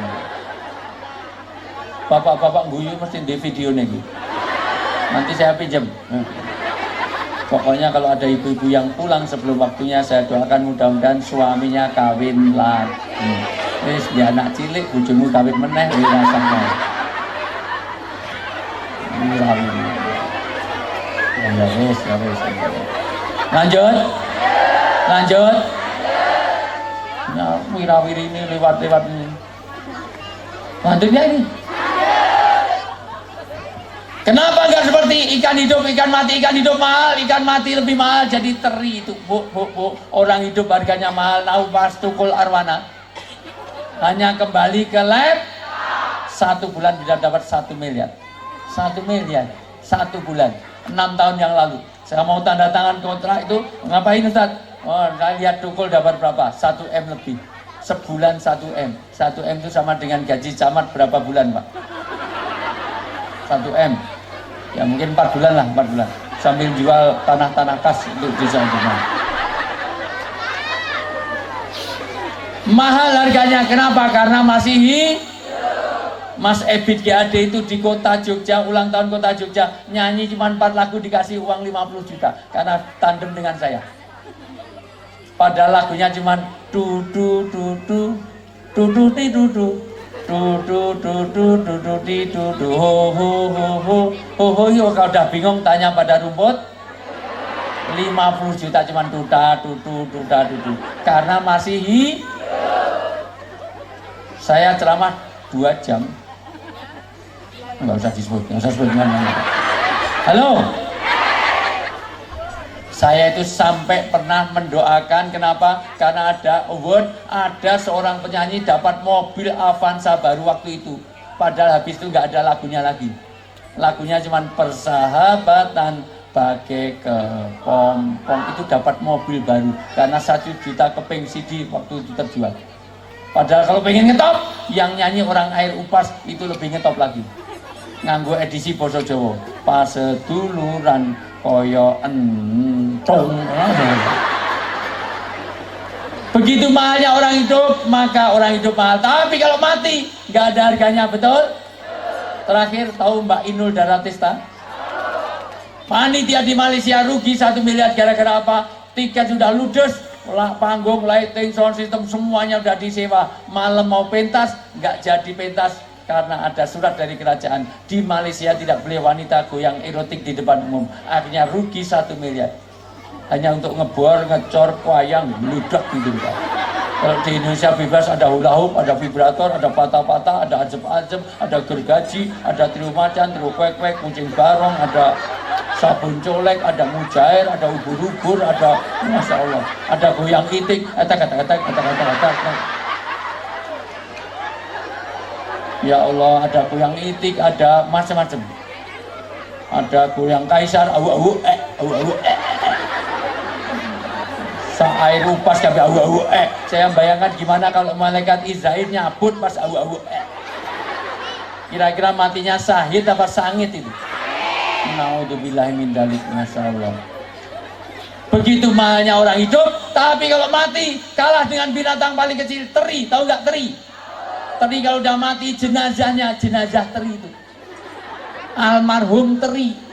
Bapak-bapak guyu mesti di video nih. Nanti saya pinjam. Pokoknya kalau ada ibu-ibu yang pulang sebelum waktunya, saya doakan mudah-mudahan suaminya kawin lagi. Wis dia anak cilik, bojomu kawin meneh, wis rasane. Ya wis. Lanjut. Nah, wirawiri ini lewat ini. Lanjutnya ini. Kenapa enggak seperti ikan hidup, ikan mati, ikan hidup mahal, ikan mati lebih mahal jadi teri itu. Bu. Orang hidup harganya mahal, naupas tukul arwana. Hanya kembali ke lab 1 bulan bisa dapat 1 miliar. 1 miliar 1 bulan 6 tahun yang lalu. Saya mau tanda tangan kontrak itu, ngapain Ustaz? Oh, saya lihat tukul dapat berapa? 1 M lebih. Sebulan 1 M. 1 M itu sama dengan gaji camat berapa bulan, Pak? 1 M. Ya mungkin 4 bulan lah, 4 bulan. Sambil jual tanah-tanah kas untuk desa rumah. Mahal harganya, kenapa? Karena masih Mas Ebit GAD itu di kota Jogja, ulang tahun kota Jogja, nyanyi cuma 4 lagu dikasih uang 50 juta karena tandem dengan saya. Padahal lagunya cuma du du du du du du di du du du du du du du du di du du ho ho ho ho ho ho. Yo kalau udah bingung tanya pada rumput. 50 juta cuma duda dudu duda dudu karena masih saya ceramah 2 jam. Nggak usah disebut namanya. Halo. Saya itu sampai pernah mendoakan, kenapa? Karena ada award, ada seorang penyanyi dapat mobil Avanza baru waktu itu. Padahal habis itu nggak ada lagunya lagi. Lagunya cuma persahabatan bagai kepompong, itu dapat mobil baru karena 1 juta keping CD waktu itu terjual. Padahal kalau pengen ngetop, yang nyanyi orang air upas itu lebih ngetop lagi. Nganggo edisi basa Jawa, paseduluran kaya entung. Begitu mahalnya orang hidup, maka orang hidup mahal. Tapi kalau mati, nggak ada harganya, betul? Terakhir, tahu Mbak Inul Daratista? Panitia di Malaysia rugi 1 miliar gara-gara apa? Tiket sudah ludes, panggung, lighting, sound system, semuanya sudah disewa. Malam mau pentas, nggak jadi pentas karena ada surat dari kerajaan. Di Malaysia tidak boleh wanita goyang erotik di depan umum. Akhirnya rugi 1 miliar. Hanya untuk ngebor, ngecor, wayang, meludak gitu. Kalau di Indonesia bebas, ada hula hoop, ada vibrator, ada patah-patah, ada ajem-ajem, ada gergaji, ada trio macan, trio kwek-kwek, kucing barong, ada sabun colek, ada mujair, ada ubur-ubur, ada, Masya Allah, ada goyang itik, etek. Ya Allah, ada goyang itik, ada macam-macam. Ada goyang kaisar, awu-awu, air upas kabeh awu-awu. Saya bayangkan gimana kalau malaikat Israel nyabut pas awu-awu. Kira-kira matinya sahid apa sangit itu? Naudzubillahi min dzalik, masyaallah. Begitu mahalnya orang hidup, tapi kalau mati kalah dengan binatang paling kecil, teri. Tahu nggak teri? Teri kalau udah mati jenazahnya jenazah teri itu. Almarhum teri.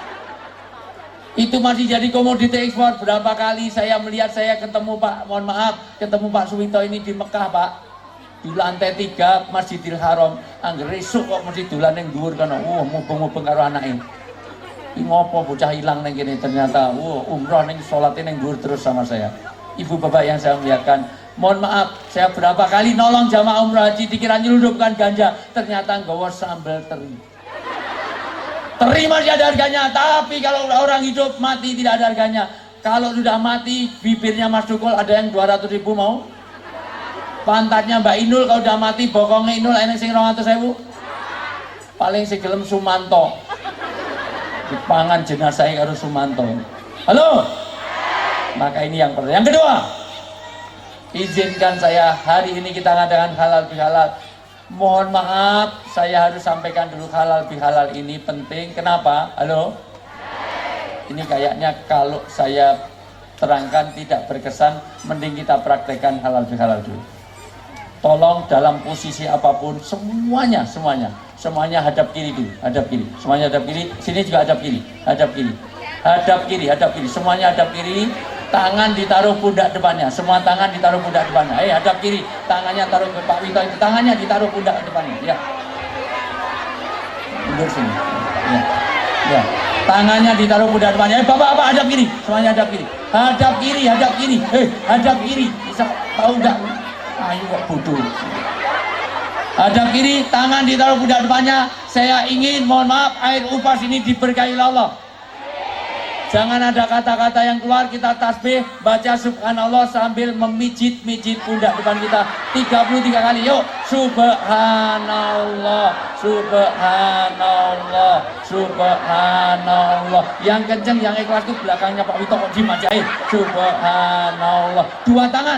Itu masih jadi komoditi ekspor. Berapa kali saya melihat, saya ketemu Pak, mohon maaf, ketemu Pak Suwito ini di Mekah, Pak, di lantai 3 Masjidil Haram. Angger esuk kok mesti dolan ning dhuwur kana. Mubeng-mubeng karo anake. Iki ngopo bocah ilang ning kene, ternyata umroh ning salate ning dhuwur terus sama saya. Ibu bapak yang saya muliakan, mohon maaf, saya berapa kali nolong jamaah umroh haji dikira nyelundupkan ganja, ternyata nggawa sambal teri. Teri masih ada harganya, tapi kalau orang hidup mati tidak ada harganya. Kalau sudah mati, bibirnya Mas Dukul ada yang 200.000 mau? Pantatnya Mbak Inul kalau sudah mati, bokongnya Inul enek sing 200.000? Paling segelem Sumanto. Dipangan jenazahnya karo Sumanto. Halo? Maka ini yang pertama. Yang kedua, izinkan saya hari ini kita ngadakan halal bihalal. Mohon maaf, saya harus sampaikan dulu halal bihalal ini penting. Kenapa? Halo? Ini kayaknya kalau saya terangkan tidak berkesan, mending kita praktekkan halal bihalal dulu. Tolong dalam posisi apapun, semuanya hadap kiri dulu, hadap kiri. Semuanya hadap kiri, sini juga hadap kiri, hadap kiri. Hadap kiri, semuanya hadap kiri. Tangan ditaruh pundak depannya, semua tangan ditaruh pundak depannya. Hadap kiri, tangannya taruh ke Pak Wito, itu tangannya ditaruh pundak depannya. Ya, mundur sini. Ya, tangannya ditaruh pundak depannya. Bapak-bapak hadap kiri, semuanya hadap kiri. Hadap kiri, hadap kiri. Hadap kiri. Bisa tahu nggak? Ayo kok bodoh. Hadap kiri, tangan ditaruh pundak depannya. Saya ingin, mohon maaf, air upas ini diberkahi Allah. Jangan ada kata-kata yang keluar, kita tasbih, baca subhanallah sambil memijit-mijit pundak depan kita 33 kali. Yuk, subhanallah, subhanallah, subhanallah. Yang kenceng, yang ikhlas itu belakangnya Pak Wito kok dimajai. Subhanallah. Dua tangan,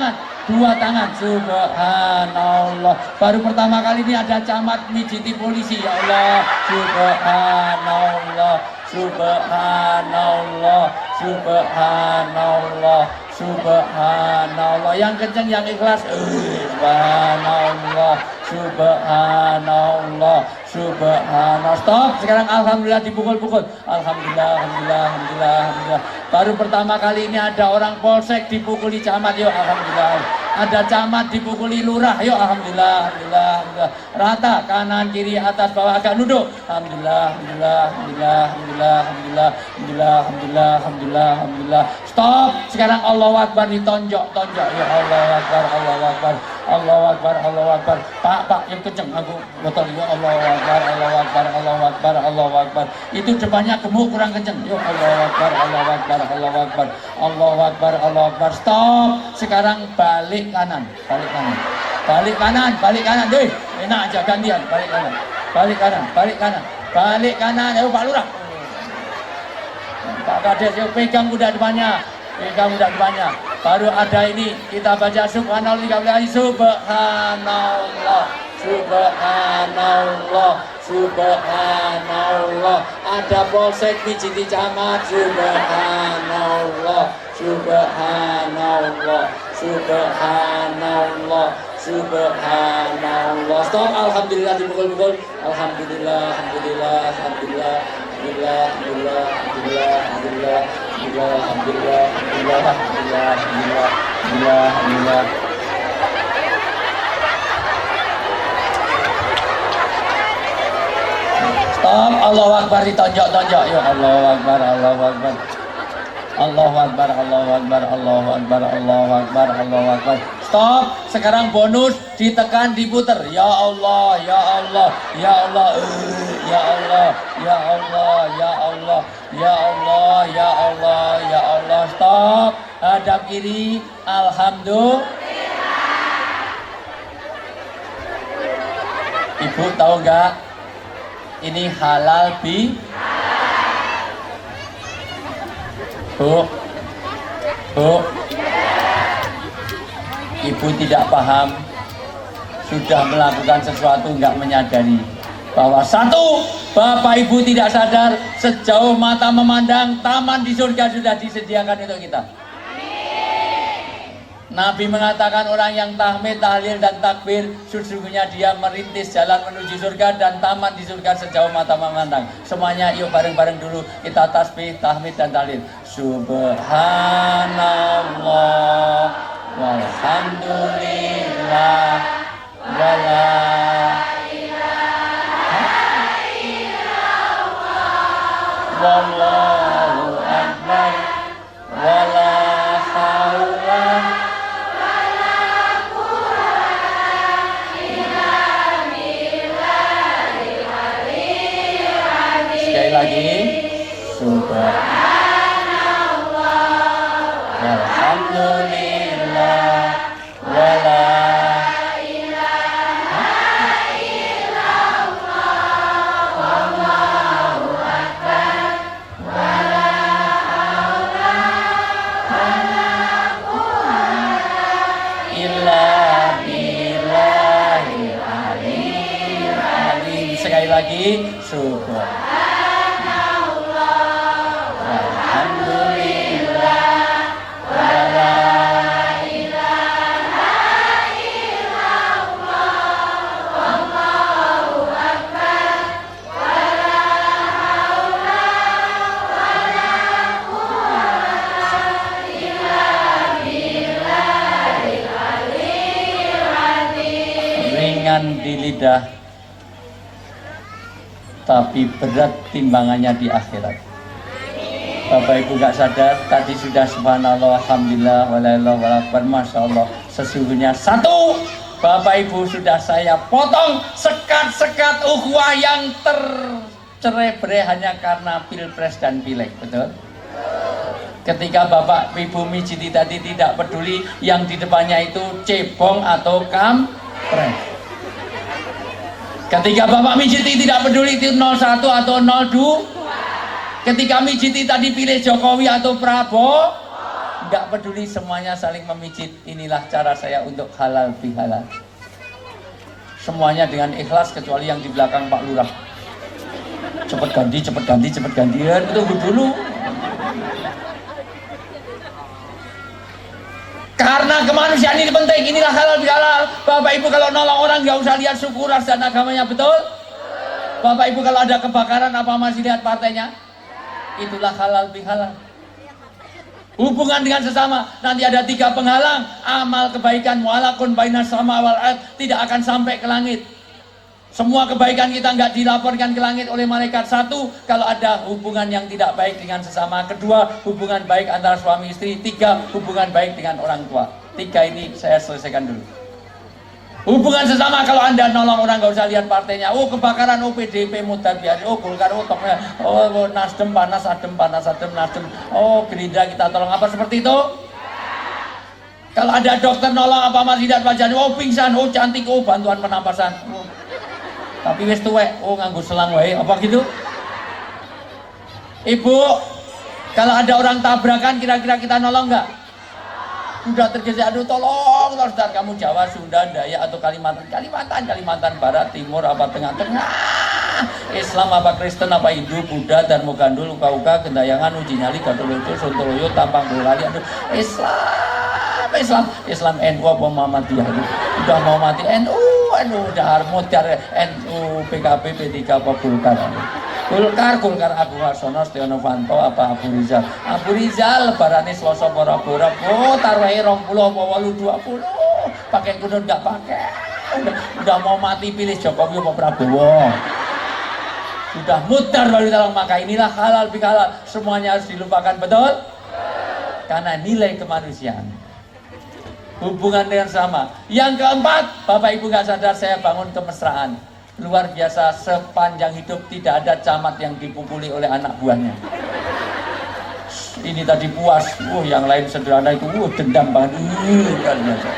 subhanallah. Baru pertama kali ini ada camat mijiti polisi, ya Allah. Subhanallah, subhanallah, subhanallah, subhanallah. Yang kenceng, yang ikhlas. Subhanallah, subhanallah, subhanallah. Stop. Sekarang alhamdulillah dipukul-pukul. Alhamdulillah, alhamdulillah, alhamdulillah, alhamdulillah. Baru pertama kali ini ada orang polsek dipukuli camat. Yuk, alhamdulillah. Ada camat dipukuli lurah. Yuk, alhamdulillah, alhamdulillah, alhamdulillah. Rata, kanan, kiri, atas, bawah, agak nunduk. Alhamdulillah, alhamdulillah, alhamdulillah, alhamdulillah, alhamdulillah, alhamdulillah, alhamdulillah, alhamdulillah, alhamdulillah. Stop. Sekarang Allahu Akbar ditonjok-tonjok. Ya Allahu Akbar, Allahu Akbar, Allahu Akbar, Allahu Akbar. Pak, yang kenceng aku botol. Ya Allahu Akbar, Allahu Akbar, Allahu Akbar, Allahu Akbar. Itu depannya gemuk kurang kenceng. Ya Allahu Akbar, Allahu Akbar, Allahu Akbar, Allahu Akbar, Allahu Akbar. Stop. Sekarang balik kanan, balik kanan, balik kanan, balik kanan. Deh, enak aja gantian. Balik kanan, balik kanan, balik kanan, balik kanan. Ayo Pak Lurah, Pak Kades, yuk pegang kuda depannya, pegang kuda depannya. Baru ada ini, kita baca subhanallah 3 kali. Subhanallah, subhanallah, Subhanallah. Ada polsek mijiti camat. Subhanallah. Subhanallah. Subhanallah. Subhanallah. Stop. Alhamdulillah, dipukul-pukul. Alhamdulillah, alhamdulillah, alhamdulillah, alhamdulillah, alhamdulillah, alhamdulillah, alhamdulillah, alhamdulillah, alhamdulillah, alhamdulillah, alhamdulillah, alhamdulillah. Stop. Allahu Akbar, ditonjok-tonjok. Ya Allahu Akbar, Allahu Akbar. Allahu Akbar, Allahu Akbar, Allahu Akbar, Allahu Akbar, Allahu Akbar. Stop. Sekarang bonus, ditekan, diputer. Ya Allah, ya Allah, ya Allah, ya Allah, ya Allah, ya Allah, ya Allah, ya Allah, ya Allah. Stop. Hadap kiri. Alhamdulillah. Ibu tahu nggak? Ini halal bi. Bu, ibu tidak paham, sudah melakukan sesuatu nggak menyadari bahwa satu, bapak ibu tidak sadar sejauh mata memandang taman di surga sudah disediakan untuk kita. Nabi mengatakan orang yang tahmid, tahlil dan takbir sesungguhnya dia merintis jalan menuju surga dan taman di surga sejauh mata memandang. Semuanya yuk bareng-bareng dulu kita tasbih, tahmid dan tahlil. Subhanallah walhamdulillah wala ilaha illallah wallahu akbar wala haula. Lagi subhanallah walhamdulillah wala ilaha illallah wallahu akbar wala haula wala quwwata illa billahil aliyyil azim. Sekali lagi subhanallah. Di lidah tapi berat timbangannya di akhirat. Bapak Ibu gak sadar tadi sudah subhanallah alhamdulillah wala akbar masya Allah. Sesungguhnya satu, Bapak Ibu sudah saya potong sekat-sekat ukhuwah yang tercerai-berai hanya karena pilpres dan pileg. Betul? Ketika Bapak Ibu mijiti tadi tidak peduli yang di depannya itu cebong atau kampret. Ketika Bapak mijiti tidak peduli itu 01 atau 02. Ketika mijiti tadi pilih Jokowi atau Prabowo, nggak peduli, semuanya saling memijit. Inilah cara saya untuk halal bihalal. Semuanya dengan ikhlas kecuali yang di belakang Pak Lurah. Cepet ganti, cepet ganti, cepet gantian. Tunggu dulu. Karena kemanusiaan ini penting, inilah halal bihalal. Bapak Ibu kalau nolong orang nggak usah lihat suku, ras dan agamanya, betul? Bapak Ibu kalau ada kebakaran apa masih lihat partainya? Itulah halal bihalal. Hubungan dengan sesama, nanti ada 3 penghalang. Amal kebaikan mu'alakun bainas sama wal ard, tidak akan sampai ke langit. Semua kebaikan kita nggak dilaporkan ke langit oleh malaikat. 1, kalau ada hubungan yang tidak baik dengan sesama. 2, hubungan baik antara suami istri. 3, hubungan baik dengan orang tua. 3 ini saya selesaikan dulu. Hubungan sesama, kalau Anda nolong orang nggak usah lihat partainya. Oh kebakaran, oh PDIP mudah biasa, oh Golkar, oh toknya, oh Nasdem panas, Adem panas, Adem Nasdem, oh Gerindra kita tolong, apa seperti itu? Kalau ada dokter nolong apa masih lihat wajahnya, oh pingsan, oh cantik, oh bantuan penapasan. Oh. Tapi wis tuwek, oh nganggo selang wae, apa gitu? Ibu, kalau ada orang tabrakan kira-kira kita nolong nggak? Udah tergeser, aduh tolong Ustaz, kamu Jawa, Sunda, Dayak atau Kalimantan Barat, Timur, apa Tengah. Islam apa Kristen apa Hindu, Buddha, Dharma Gandul, Uka-Uka, Gentayangan, Uji Nyali, Gatolodo, Sontoloyo, Tampang Boyolali, aduh Islam NU apa Muhammadiyah, udah mau mati NU udah harmoniar NU, PKB, P3 apa Golkar Agung Harsono, Setia Novanto apa Abu Rizal lebarane Selasa bora-bora taruhe 20 apa 20 pakai kudu enggak pakai udah mau mati pilih Jokowi apa Prabowo, sudah mudar lalu dalam, maka inilah halal bihalal, semuanya harus dilupakan, betul? Karena nilai kemanusiaan hubungan dengan sama. Yang keempat, Bapak Ibu nggak sadar, saya bangun kemesraan luar biasa. Sepanjang hidup tidak ada camat yang dipukuli oleh anak buahnya. Ini tadi puas, yang lain sederhana itu, dendam banget, luar biasa.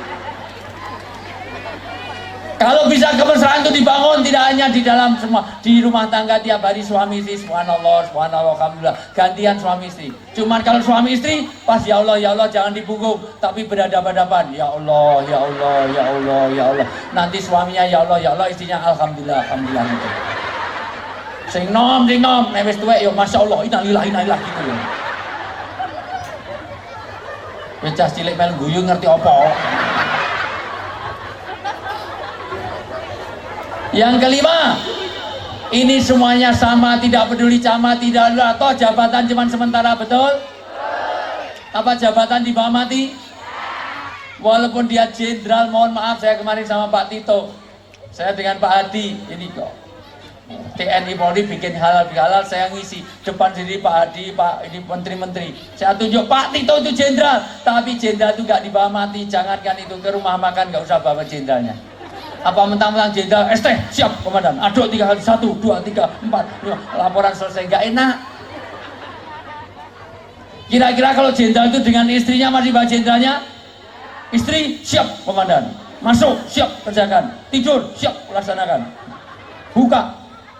Kalau bisa kemesraan itu dibangun tidak hanya di dalam semua, di rumah tangga tiap hari suami istri, subhanallah, alhamdulillah, gantian suami istri. Cuman kalau suami istri pas ya Allah jangan dipunggung, tapi berhadapan-hadapan, ya Allah. Nanti suaminya ya Allah, istrinya alhamdulillah gitu. Sing nom, nek wis tuwek ya masyaallah, innalillahi gitu ya. Bocah cilik melu guyu ngerti apa? Yang kelima, ini semuanya sama, tidak peduli camat, tidak ada, atau jabatan cuma sementara, betul? Apa jabatan di bawah mati? Walaupun dia jenderal, mohon maaf, saya kemarin sama Pak Tito, saya dengan Pak Hadi, ini kok TNI Polri bikin halal, saya ngisi depan sendiri Pak Hadi, Pak ini menteri-menteri, saya tunjuk Pak Tito itu jenderal, tapi jenderal itu gak di bawah mati, jangankan itu ke rumah makan gak usah bawa jenderalnya. Apa mentang-mentang jenderal ST siap komandan, aduk 3 kali 1 2 3 4 5, laporan selesai, nggak enak. Kira-kira kalau jenderal itu dengan istrinya masih bawa jenderalnya, istri siap komandan, masuk siap kerjakan, tidur siap laksanakan, buka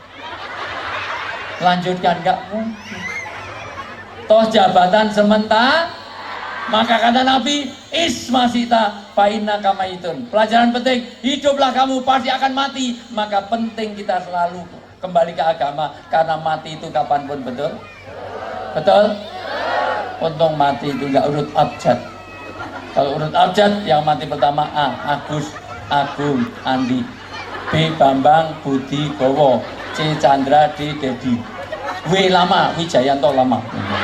lanjutkan, nggak mungkin. Toh jabatan sementara. Maka kata Nabi, ismasita fainna kamaitun. Pelajaran penting, hiduplah kamu pasti akan mati. Maka penting kita selalu kembali ke agama, karena mati itu kapanpun, betul? Betul? Untung mati itu nggak urut abjad. Kalau urut abjad, yang mati pertama A, Agus, Agung, Andi, B, Bambang, Budi, Bowo, C, Chandra, D, Dedi, W, Lama, Wijayanto Lama.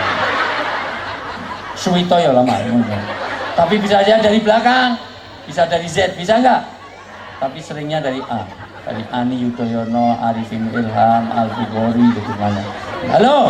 Suwito ya lama, tapi bisa aja dari belakang, bisa dari Z, bisa enggak? Tapi seringnya dari A, dari Ani Yudhoyono, Arifin Ilham, Alfi Gori, gitu mana? Halo,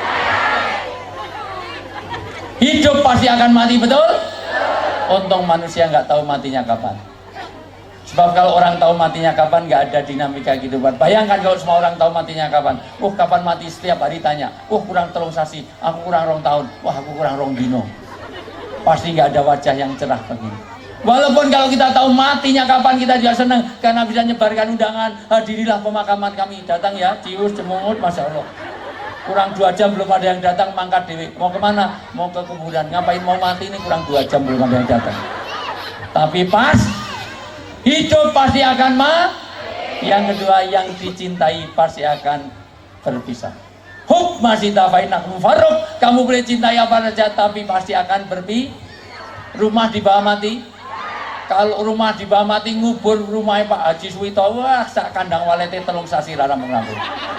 hidup pasti akan mati, betul? Untung manusia nggak tahu matinya kapan. Sebab kalau orang tahu matinya kapan, nggak ada dinamika kehidupan. Bayangkan kalau semua orang tahu matinya kapan. Kapan mati, setiap hari tanya. Kurang 3 sasi, aku kurang 2 tahun. Aku kurang 2 dino. Pasti nggak ada wajah yang cerah begini. Walaupun kalau kita tahu matinya kapan, kita juga senang karena bisa nyebarkan undangan. Hadirilah pemakaman kami, datang ya, Cius, Cemungut, masya Allah. Kurang 2 jam belum ada yang datang, mangkat dewi. Mau kemana? Mau ke kuburan. Ngapain mau mati ini? Kurang 2 jam belum ada yang datang. Tapi pas hidup pasti akan yang kedua, yang dicintai pasti akan berpisah. Masih tafainak mufarruk, kamu boleh cintai apa saja tapi pasti akan rumah di bawah mati. Kalau rumah di bawah mati, ngubur rumahnya Pak Haji Suwito, wah sak kandang walete 3 sasi rara mengaku.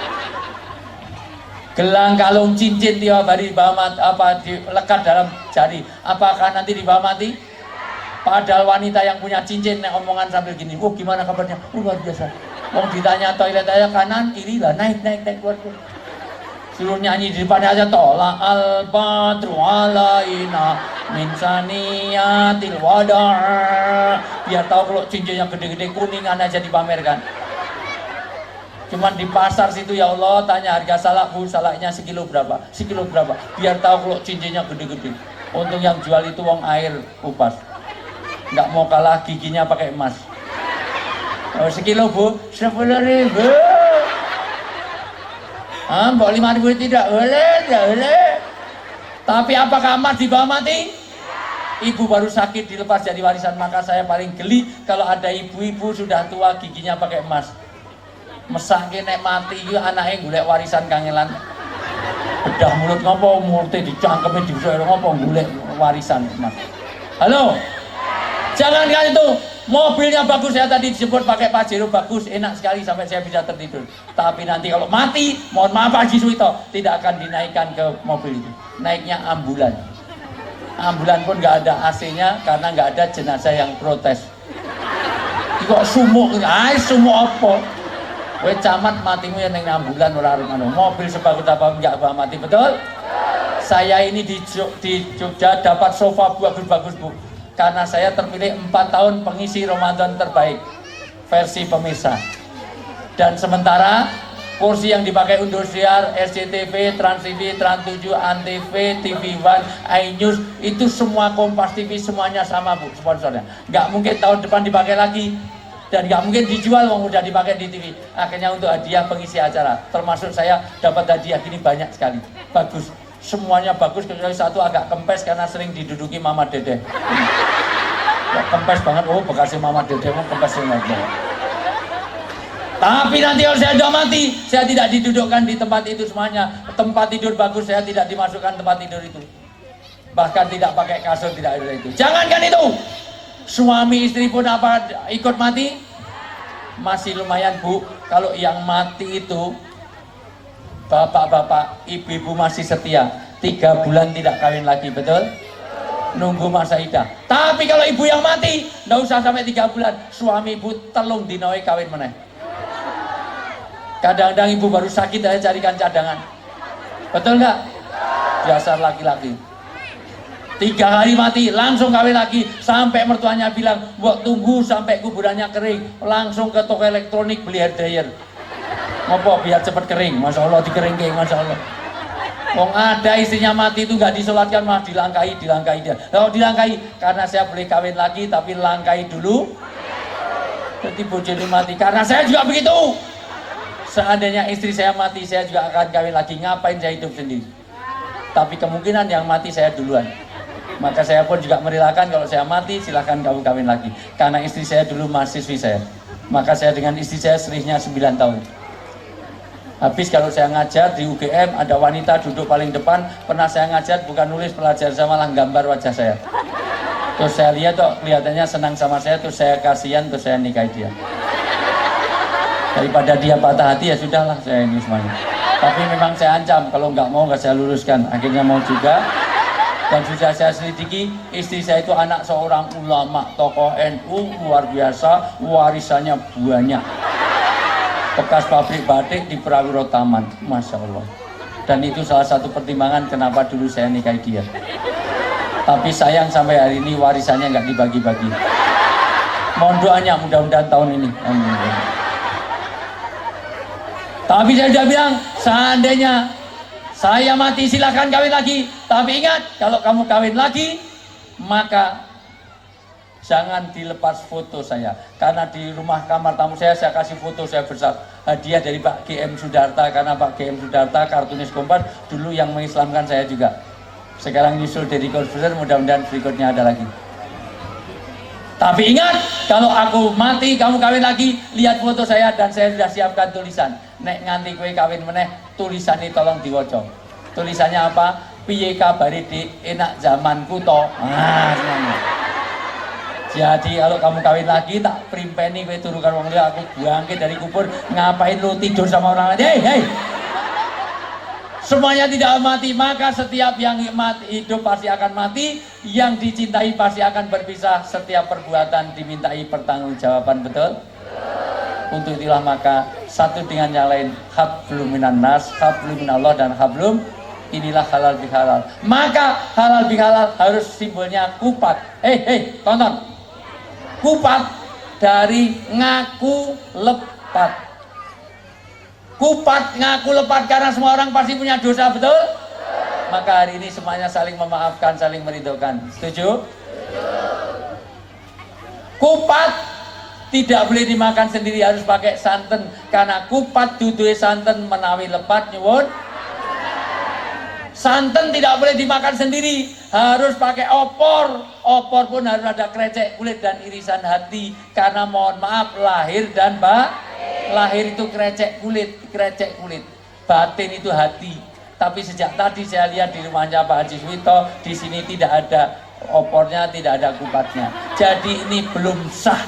Gelang kalung cincin tiap hari di bawah mati, dilekat dalam jari, apakah nanti di bawah mati? Padahal wanita yang punya cincin omongan sambil gini, gimana kabarnya? Luar biasa. Mau ditanya toilet aja kanan, kiri lah, naik keluar. Suruh nyanyi di depannya aja, tola al-badru alaina min saniyatil wada'. Biar tahu kalau cincinnya gede-gede kuningan aja dipamerkan. Cuman di pasar situ, ya Allah, tanya harga salak, Bu, salaknya sekilo berapa? Biar tahu kalau cincinnya gede-gede. Untung yang jual itu wong air upas. Nggak mau kalah giginya pakai emas. Sekilo, Bu, 10.000. Mbak 5.000 tidak boleh. Tapi apakah emas di bawah mati? ibu baru sakit dilepas jadi warisan, maka saya paling geli kalau ada ibu-ibu sudah tua giginya pakai emas. Mesake nek mati iki anake golek warisan kangelan. Bedah mulut ngopo murte dicangkeme diusuk ngopo golek warisan emas. Halo. Jangan kan itu. Mobilnya bagus, saya tadi disebut pakai Pajero bagus, enak sekali sampai saya bisa tertidur. Tapi nanti kalau mati, mohon maaf Haji Suwito, tidak akan dinaikkan ke mobil itu. Naiknya ambulan. Ambulan pun nggak ada AC-nya karena nggak ada jenazah yang protes. Kok sumuk, sumuk apa? Kowe camat matimu yang neng ambulan ora arep mobil sebagus apa nggak mati, betul? Saya ini di Jogja dapat sofa bagus-bagus Bu. Karena saya terpilih 4 tahun pengisi Ramadan terbaik versi pemirsa. Dan sementara kursi yang dipakai Indosiar, SCTV, Trans TV, Trans 7, Antv, TV One, iNews itu semua Kompas TV semuanya sama Bu sponsornya. Nggak mungkin tahun depan dipakai lagi dan nggak mungkin dijual wong udah dipakai di TV. Akhirnya untuk hadiah pengisi acara, termasuk saya dapat hadiah gini banyak sekali. Bagus. Semuanya bagus kecuali satu agak kempes karena sering diduduki Mama Dede. Ya, kempes banget, oh bekasnya Mama Dede mau kempes banget. Tapi nanti kalau saya sudah mati, saya tidak didudukkan di tempat itu semuanya. Tempat tidur bagus saya tidak dimasukkan tempat tidur itu. Bahkan tidak pakai kasur, tidak ada itu. Jangankan itu, suami istri pun apa ikut mati? Masih lumayan Bu, kalau yang mati itu bapak-bapak, ibu-ibu masih setia 3 bulan tidak kawin lagi, betul? Nunggu masa idah. Tapi kalau ibu yang mati, nggak usah sampai 3 bulan, suami ibu telung dinoi kawin meneh. Kadang-kadang ibu baru sakit aja carikan cadangan, betul nggak? Dasar laki-laki. 3 hari mati, langsung kawin lagi. Sampai mertuanya bilang, buat tunggu sampai kuburannya kering, langsung ke toko elektronik beli hair dryer. Ngopo biar cepat kering, Masya Allah dikeringke, Masya Allah. Wong ada istrinya mati itu nggak disolatkan malah dilangkai dia. Kalau dilangkai karena saya boleh kawin lagi tapi langkai dulu. Jadi bojone mati karena saya juga begitu. Seandainya istri saya mati saya juga akan kawin lagi. Ngapain saya hidup sendiri? Tapi kemungkinan yang mati saya duluan. Maka saya pun juga merelakan kalau saya mati silahkan kamu kawin lagi. Karena istri saya dulu mahasiswi saya. Maka saya dengan istri saya selisihnya 9 tahun. Habis kalau saya ngajar di UGM ada wanita duduk paling depan, pernah saya ngajar bukan nulis pelajar saya malah gambar wajah saya. Terus saya lihat kok kelihatannya senang sama saya, terus saya kasihan, terus saya nikahi dia. Daripada dia patah hati ya sudahlah saya ini semuanya. Tapi memang saya ancam kalau nggak mau nggak saya luluskan. Akhirnya mau juga. Dan sudah saya selidiki istri saya itu anak seorang ulama tokoh NU luar biasa, warisannya banyak. Bekas pabrik batik di Prawiro Taman, Masya Allah. Dan itu salah satu pertimbangan kenapa dulu saya nikahi dia. Tapi sayang sampai hari ini warisannya nggak dibagi-bagi. Mohon doanya mudah-mudahan tahun ini. Amin. Tapi saya sudah bilang, seandainya saya mati silahkan kawin lagi. Tapi ingat, kalau kamu kawin lagi, maka jangan dilepas foto saya. Karena di rumah kamar tamu saya kasih foto saya besar. Hadiah dari Pak GM Sudarta. Karena Pak GM Sudarta kartunis Kompas dulu yang mengislamkan saya juga. Sekarang nyusul dari Corbuzier, mudah-mudahan berikutnya ada lagi. Tapi ingat, kalau aku mati kamu kawin lagi, lihat foto saya dan saya sudah siapkan tulisan. Nek nganti kowe kawin meneh, tulisan ini tolong diwoco. Tulisannya apa? Piye kabare Dik, enak zamanku to. Nah, semuanya. Jadi kalau kamu kawin lagi tak primpeni kowe turu karo wong liya, aku bangkit dari kubur, ngapain lu tidur sama orang lain? Hei. Semuanya tidak mati, maka setiap yang mati, hidup pasti akan mati, yang dicintai pasti akan berpisah, setiap perbuatan dimintai pertanggungjawaban, betul? Untuk itulah maka satu dengan yang lain, hablum minan nas, hablum minallah dan hablum inilah halal bihalal. Maka halal bihalal harus simbolnya kupat. Hei, tonton. Kupat dari ngaku lepat. Kupat ngaku lepat karena semua orang pasti punya dosa, betul? Maka hari ini semuanya saling memaafkan, saling meridhokan. Setuju? Kupat tidak boleh dimakan sendiri, harus pakai santan. Karena kupat duduhe santan menawi lepat nyuwun. Santan tidak boleh dimakan sendiri, harus pakai opor. Opor pun harus ada krecek kulit dan irisan hati. Karena mohon maaf, lahir dan lahir itu krecek kulit, batin itu hati. Tapi sejak tadi saya lihat di rumahnya Pak Haji Suwito, di sini tidak ada opornya, tidak ada kupatnya. Jadi ini belum sah.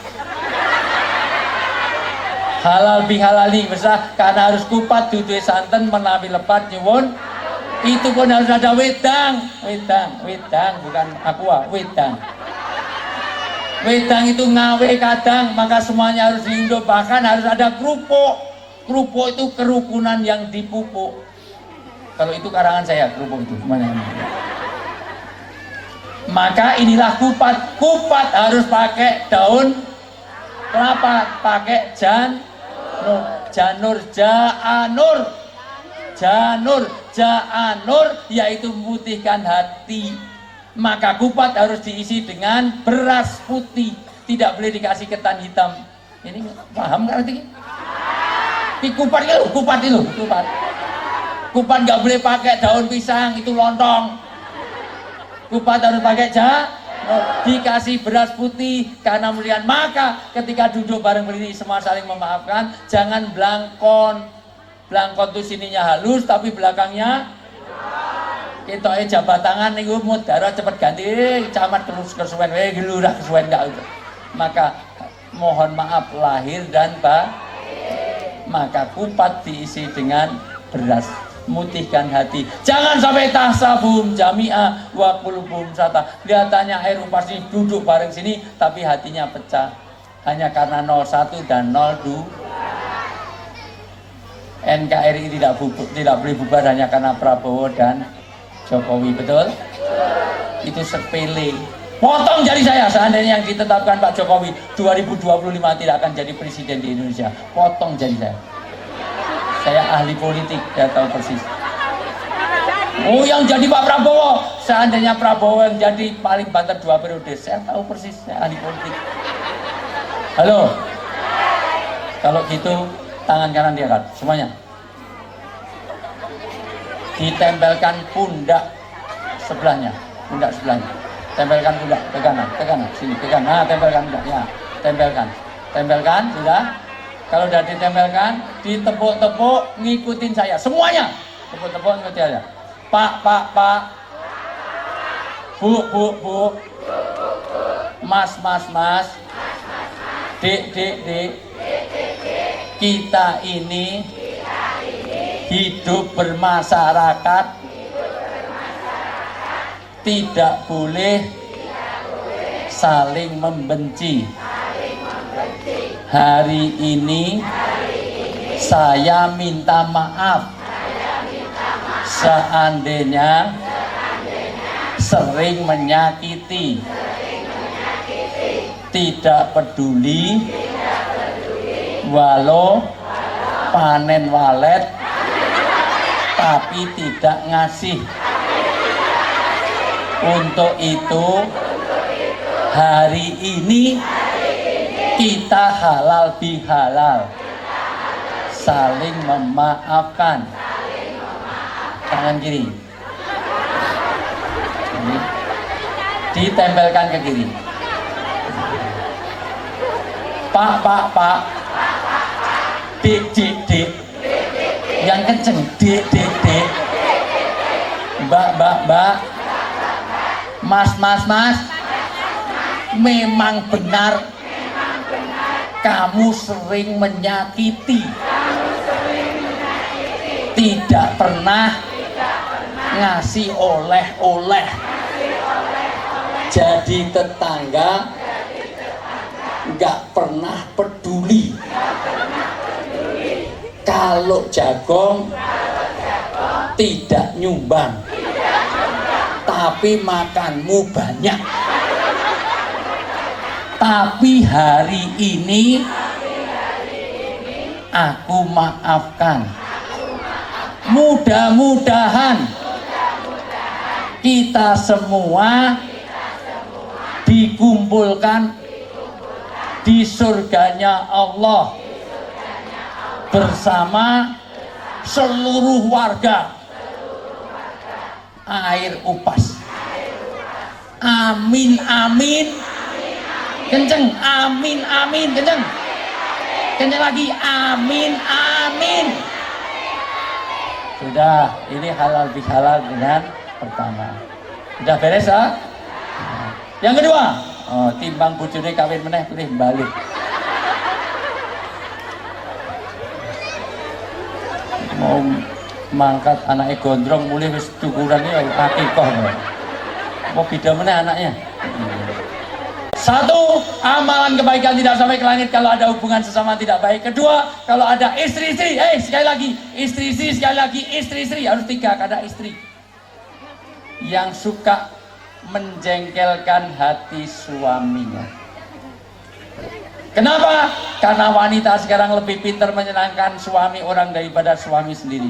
Halal bihalali besar, karena harus kupat duduh santen menawi lepat nyuwun. Itu pun harus ada wedang, bukan aqua, wedang. Wedang itu ngawe kadang, maka semuanya harus dihidup. Bahkan harus ada kerupuk. Kerupuk itu kerukunan yang dipupuk. Kalau itu karangan saya, kerupuk itu semuanya. Maka inilah kupat. Kupat harus pakai daun kelapa, pakai janur, Janur yaitu memutihkan hati. Maka kupat harus diisi dengan beras putih, tidak boleh dikasih ketan hitam. Ini paham kan artinya? Kupat itu. Kupat nggak boleh pakai daun pisang, itu lontong. Kupat harus pakai dikasih beras putih karena mulian. Maka ketika duduk bareng berdiri semua saling memaafkan, jangan belangkon. Belangkon itu sininya halus tapi belakangnya kita jabat tangan nih mudara cepet ganti camat terus kesuwen gelurah kesuwen enggak gitu. Maka mohon maaf lahir dan maka kupat diisi dengan beras, mutihkan hati. Jangan sampai tahsabum jami'ah wa qulubum sata. Kelihatannya air pasti duduk bareng sini tapi hatinya pecah hanya karena 01 dan 02. NKRI tidak boleh bubar hanya karena Prabowo dan Jokowi, betul? Itu sepele. Potong jari saya seandainya yang ditetapkan Pak Jokowi 2025 tidak akan jadi presiden di Indonesia. Potong jari saya. Saya ahli politik, saya tahu persis. Oh, yang jadi Pak Prabowo, seandainya Prabowo yang jadi paling banter 2 periode, saya tahu persis, saya ahli politik. Halo. Kalau gitu tangan kanan diangkat semuanya, ditempelkan pundak sebelahnya, tempelkan pundak ke kanan, sini ke kanan, tempelkan pundaknya, tempelkan sudah. Kalau sudah ditempelkan, ditepuk-tepuk, ngikutin saya semuanya, tepuk-tepuk ngikutin saya. Pak, bu, mas, dek. Kita ini hidup bermasyarakat, tidak boleh saling membenci. Hari ini saya minta maaf seandainya sering menyakiti, tidak peduli walau panen walet tapi tidak ngasih. Untuk itu hari ini kita halal bihalal, saling memaafkan. Tangan kiri ini ditempelkan ke kiri. Pak, dek, yang kenceng, dek, mbak, mas, memang benar kamu sering menyakiti, tidak pernah ngasih oleh-oleh, jadi tetangga nggak pernah peduli. Kalau jagung tidak nyumbang, tapi makanmu banyak. Tapi hari ini aku maafkan. Mudah-mudahan kita semua dikumpulkan di surganya Allah bersama seluruh warga air upas. Amin amin. Kenceng, amin amin, kenceng. Kenceng lagi, amin amin. Sudah, ini halal bihalal dengan pertama. Sudah beres ah? Yang kedua, timbang bojone kawin meneh pilih balik. Mau mangkat anaknya gondrong mulai wis ukurannya akikoh. Mau beda meneh anaknya. Satu, amalan kebaikan tidak sampai ke langit kalau ada hubungan sesama tidak baik. Kedua, kalau ada istri-istri, sekali lagi, istri-istri, sekali lagi, istri-istri, harus 3 karena istri yang suka menjengkelkan hati suaminya. Kenapa? Karena wanita sekarang lebih pintar menyenangkan suami orang daripada suami sendiri.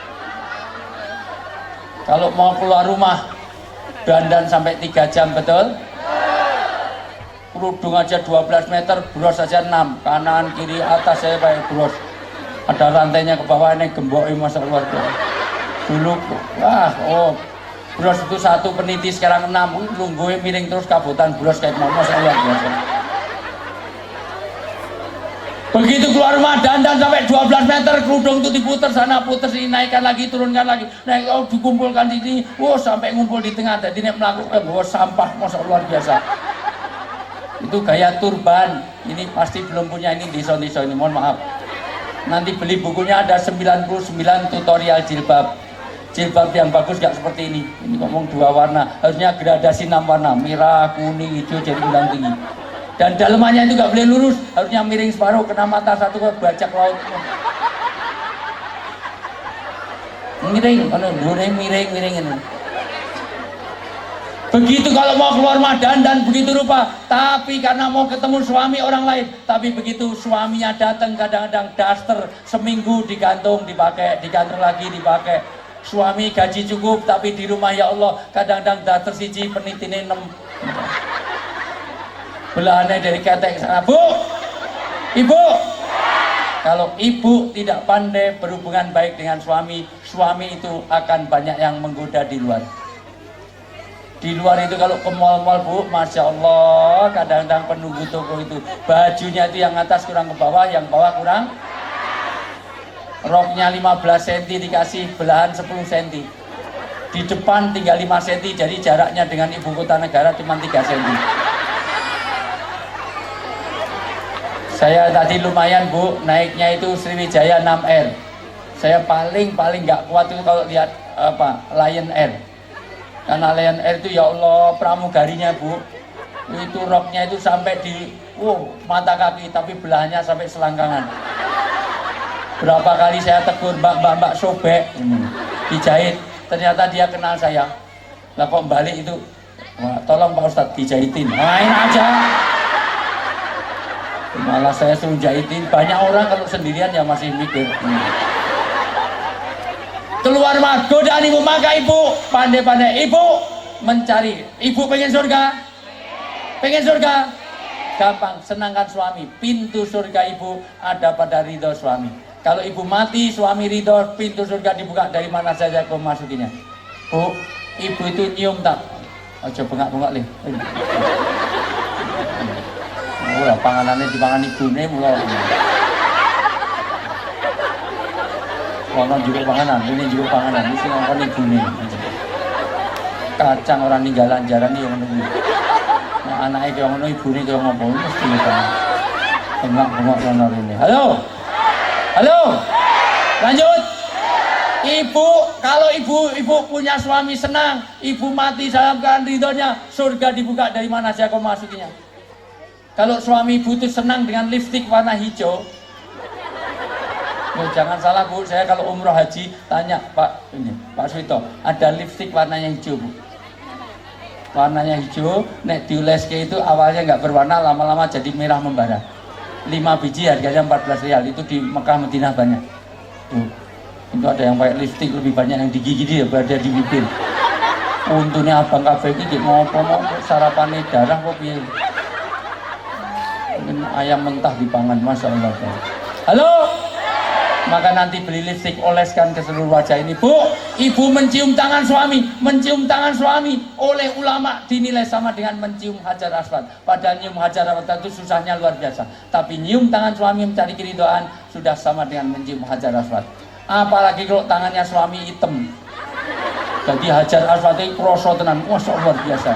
Kalau mau keluar rumah, dandan sampai 3 jam, betul? Kerudung aja 12 meter, bros aja 6, kanan kiri atas saya pakai bros, ada rantainya ke bawah, ini gemboknya masa luar biasa. Dulu bros itu 1 peniti, sekarang 6, lungguhnya miring terus kabutan bros kayak masa luar biasa. Begitu keluar rumah dandan sampai 12 meter, kerudung itu diputer sana puter sini, naikkan lagi turunkan lagi, naik dikumpulkan di sini, sampai ngumpul di tengah, jadi ini melakukan sampah masa luar biasa. Itu gaya turban, ini pasti belum punya, ini diso-diso ini, mohon maaf. Nanti beli bukunya, ada 99 tutorial jilbab. Jilbab yang bagus gak seperti ini. Ini ngomong 2 warna, harusnya gradasi 6 warna, merah, kuning, hijau, jadi bilang tinggi. Dan dalamannya itu gak boleh lurus, harusnya miring separuh, kena mata satu ke bajak laut. Miring, miring ini. Begitu kalau mau keluar rumah dandan begitu rupa, tapi karena mau ketemu suami orang lain, tapi begitu suaminya datang kadang-kadang daster seminggu digantung dipakai, digantung lagi dipakai. Suami gaji cukup tapi di rumah ya Allah kadang-kadang daster siji penitine 6. Belahannya dari ketek sana, Bu, Ibu. Kalau ibu tidak pandai berhubungan baik dengan suami, suami itu akan banyak yang menggoda di luar. Di luar itu kalau ke mall-mall, Bu, Masya Allah, kadang-kadang penunggu toko itu bajunya itu yang atas kurang ke bawah, yang bawah kurang. Roknya 15 cm dikasih belahan 10 cm. Di depan tinggal 5 cm, jadi jaraknya dengan ibu kota negara cuma 3 cm. Saya tadi lumayan, Bu, naiknya itu Sriwijaya 6R. Saya paling nggak kuat itu kalau lihat Lion Air. Karena Lion Air itu ya Allah pramugarinya, Bu, itu roknya itu sampai di mata kaki, tapi belahannya sampai selangkangan. Berapa kali saya tegur, mbak sobek dijahit, ternyata dia kenal saya. Lah kok balik itu, tolong Pak Ustadz dijahitin, main aja. Malah saya suruh jahitin. Banyak orang kalau sendirian ya masih mikir. Keluar rumah godaan ibu, maka ibu pandai-pandai ibu mencari. Ibu pengen surga? Pengen surga? Gampang, senangkan suami. Pintu surga ibu ada pada ridho suami. Kalau ibu mati, suami ridho, pintu surga dibuka dari mana saja kau masukinya. Bu, ibu itu nyium tak? Aja bengak-bengak lih. Ora panganane dipangan ibune mulai. Ono juga panganan, ini juga panganan, ini sing ngongkon ibune. Kacang orang ninggalan jaran yo ngono kuwi. Nek anake kaya ngono ibune kaya ngopo mesti ngono. Bengak-bengak ono rene. Halo. Halo. Lanjut. Ibu, kalau ibu punya suami senang, ibu mati dalam keadaan ridhonya, surga dibuka dari mana saja kau masukinya. Kalau suami ibu itu senang dengan lipstik warna hijau, jangan salah Bu, saya kalau umroh haji tanya Pak Suito, ada lipstik warnanya hijau Bu. Warnanya hijau, nek dioleske itu awalnya nggak berwarna, lama-lama jadi merah membara. 5 biji harganya 14 rial, itu di Mekah Madinah banyak. Tuh, itu ada yang pakai lipstik lebih banyak yang di gigi dia berada di bibir. Untungnya abang kafe ini ngopo-ngopo sarapannya darah kok piye. Ayam mentah dipangan, Masya Allah. Halo, Maka nanti beli lipstik, oleskan ke seluruh wajah ini. Bu, ibu mencium tangan suami. Mencium tangan suami oleh ulama dinilai sama dengan mencium hajar aswad. Padahal nyium hajar aswad itu susahnya luar biasa. Tapi nyium tangan suami mencari keridhaan sudah sama dengan mencium hajar aswad. Apalagi kalau tangannya suami hitam. Jadi hajar aswad itu kroso tenan. Wah, luar biasa.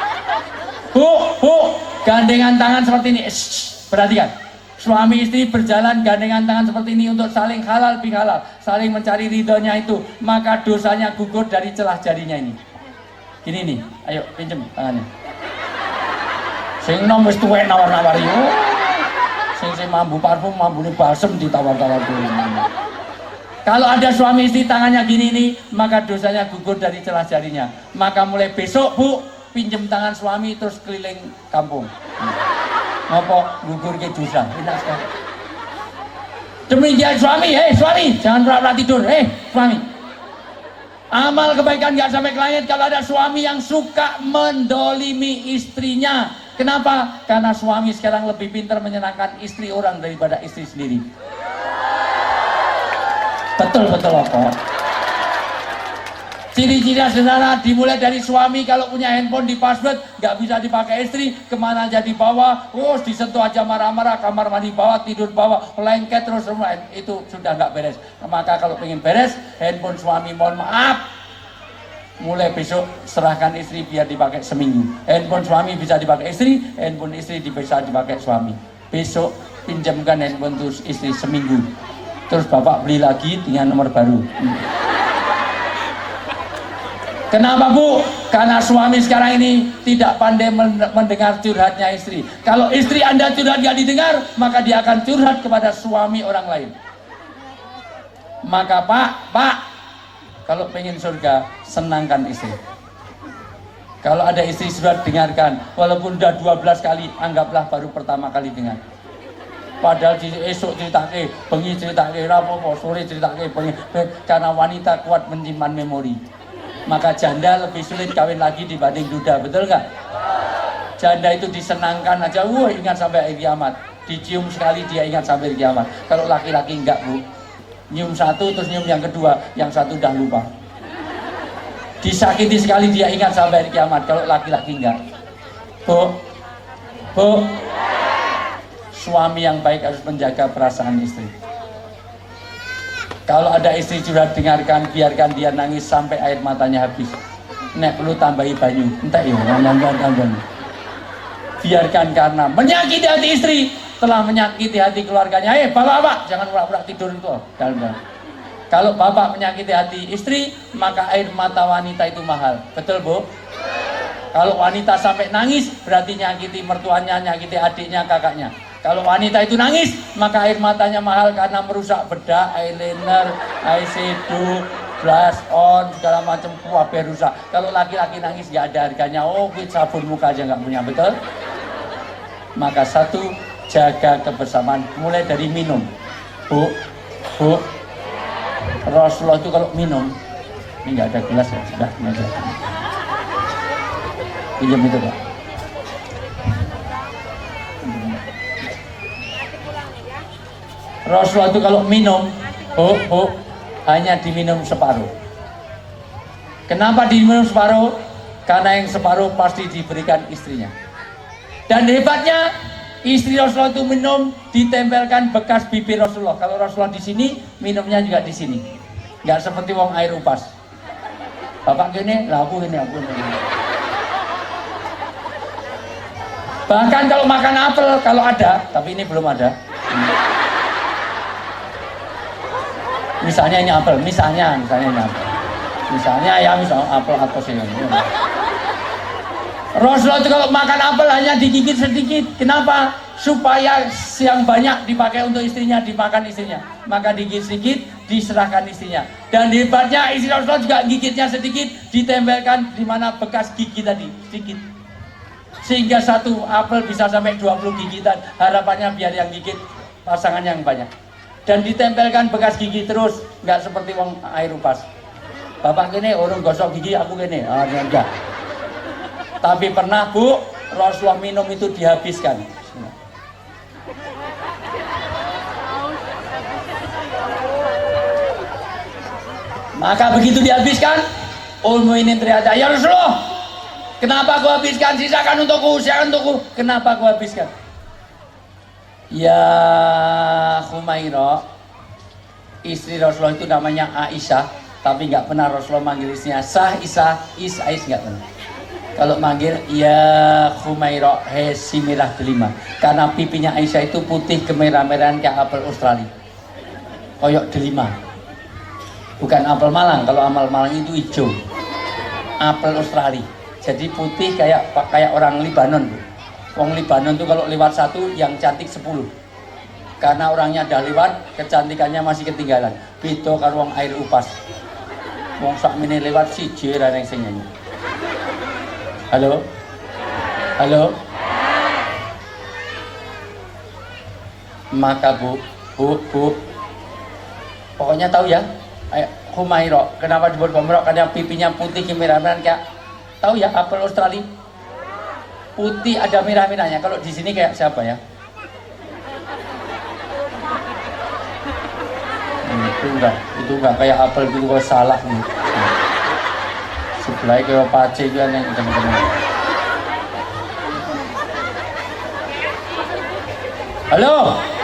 Bu, gandengan tangan seperti ini. Perhatikan. Suami istri berjalan gandengan tangan seperti ini untuk saling halal bihalal, saling mencari ridhonya itu, maka dosanya gugur dari celah jarinya ini. Gini nih, ayo pinjem tangannya. Sing nom wis tuwek nawar-nawari. Sing mambu parfum, mambu balsem ditawar-tawar dulu. Kalau ada suami istri tangannya gini nih, maka dosanya gugur dari celah jarinya. Maka mulai besok, Bu, pinjem tangan suami terus keliling kampung. Ngopo gugur ke dosa, enak sekali. Demikian suami, suami, jangan pura-pura tidur, suami. Amal kebaikan nggak sampai ke langit kalau ada suami yang suka mendolimi istrinya. Kenapa? Karena suami sekarang lebih pintar menyenangkan istri orang daripada istri sendiri. Betul apa? Ciri-ciri saudara dimulai dari suami. Kalau punya handphone di password nggak bisa dipakai istri, kemana aja dibawa, disentuh aja marah-marah, kamar mandi bawa, tidur bawa, lengket terus semua, itu sudah nggak beres. Maka kalau pengen beres, handphone suami mohon maaf, mulai besok serahkan istri biar dipakai seminggu. Handphone suami bisa dipakai istri, handphone istri bisa dipakai suami. Besok pinjamkan handphone terus istri seminggu, terus bapak beli lagi dengan nomor baru. Kenapa, Bu? Karena suami sekarang ini tidak pandai mendengar curhatnya istri. Kalau istri Anda curhat gak didengar, maka dia akan curhat kepada suami orang lain. Maka Pak, kalau pengen surga, senangkan istri. Kalau ada istri sudah dengarkan, walaupun udah 12 kali, anggaplah baru pertama kali dengar. Padahal esok ceritake, bengi ceritake, rapopo, sore ceritake, bengi. Karena wanita kuat menyimpan memori. Maka janda lebih sulit kawin lagi dibanding duda, betul nggak? Janda itu disenangkan aja, ingat sampai hari kiamat. Dicium sekali dia ingat sampai hari kiamat. Kalau laki-laki enggak, Bu. Nyium satu terus nyium yang kedua, yang satu udah lupa. Disakiti sekali dia ingat sampai hari kiamat. Kalau laki-laki enggak. Bu, suami yang baik harus menjaga perasaan istri. Kalau ada istri curhat, dengarkan, biarkan dia nangis sampai air matanya habis. Nek perlu tambahi banyu, entah ya, tambah. Biarkan, karena menyakiti hati istri telah menyakiti hati keluarganya. Bapak, jangan pura-pura tidur itu. Kalau bapak menyakiti hati istri, maka air mata wanita itu mahal. Betul, Bu? Kalau wanita sampai nangis, berarti nyakiti mertuanya, nyakiti adiknya, kakaknya. Kalau wanita itu nangis, maka air matanya mahal karena merusak bedak, eyeliner, eyeshadow, blush on, segala macam kabeh rusak. Kalau laki-laki nangis nggak ada harganya. Sabun muka aja nggak punya, betul? Maka satu, jaga kebersamaan mulai dari minum. Bu, Rasulullah itu kalau minum, ini nggak ada gelas ya, sudah meja. Pinjam itu, Pak. Rasulullah itu kalau minum, hanya diminum separuh. Kenapa diminum separuh? Karena yang separuh pasti diberikan istrinya. Dan hebatnya, istri Rasulullah itu minum ditempelkan bekas bibir Rasulullah. Kalau Rasulullah di sini, minumnya juga di sini. Nggak seperti wong air upas. Bapak gini, aku gini. Bahkan kalau makan apel, kalau ada, tapi ini belum ada. Misalnya ini apel, misalnya ini apel. Misalnya apel atau sih. Rasulullah itu kalau makan apel hanya digigit sedikit. Kenapa? Supaya yang banyak dipakai untuk istrinya, dimakan istrinya. Maka digigit sedikit, diserahkan istrinya. Dan hebatnya istri Rasulullah juga gigitnya sedikit, ditempelkan di mana bekas gigi tadi, sedikit. Sehingga satu apel bisa sampai 20 gigitan. Harapannya biar yang gigit pasangan yang banyak. Dan ditempelkan bekas gigi terus, nggak seperti wong air upas. Bapak gini, orang gosok gigi, aku gini, enggak. Tapi pernah, Bu, Rasulullah minum itu dihabiskan. Maka begitu dihabiskan, ini ternyata, ya Rasulullah, kenapa kau habiskan? Sisakan untukku, sisakan untukku. Kenapa kau habiskan? Ya Humaira, istri Rasulullah itu namanya Aisyah, tapi nggak pernah Rasulullah manggil istrinya Sah, Isa, Ais nggak pernah. Kalau manggil ya Humaira, hei si merah delima, karena pipinya Aisyah itu putih kemerah-merahan kayak apel Australia, koyok delima. Bukan apel Malang, kalau apel Malang itu hijau, apel Australia. Jadi putih kayak orang Libanon. Wong Libanon tuh kalau lewat satu, yang cantik 10. Karena orangnya dah lewat, kecantikannya masih ketinggalan. Beda karo wong air upas. Wong sakmene lewat siji ra ning sing nyanyi. Halo? Halo? Maka Bu, pokoknya tahu ya, Humaira, kenapa disebut Humaira? Karena pipinya putih kemerah-merahan kayak, tahu ya apel Australia? Putih ada merah-merahnya. Kalau di sini kayak siapa ya? Itu enggak kayak apel itu kok salah nih. Sebelah kayak pace juga nih teman-teman. Halo?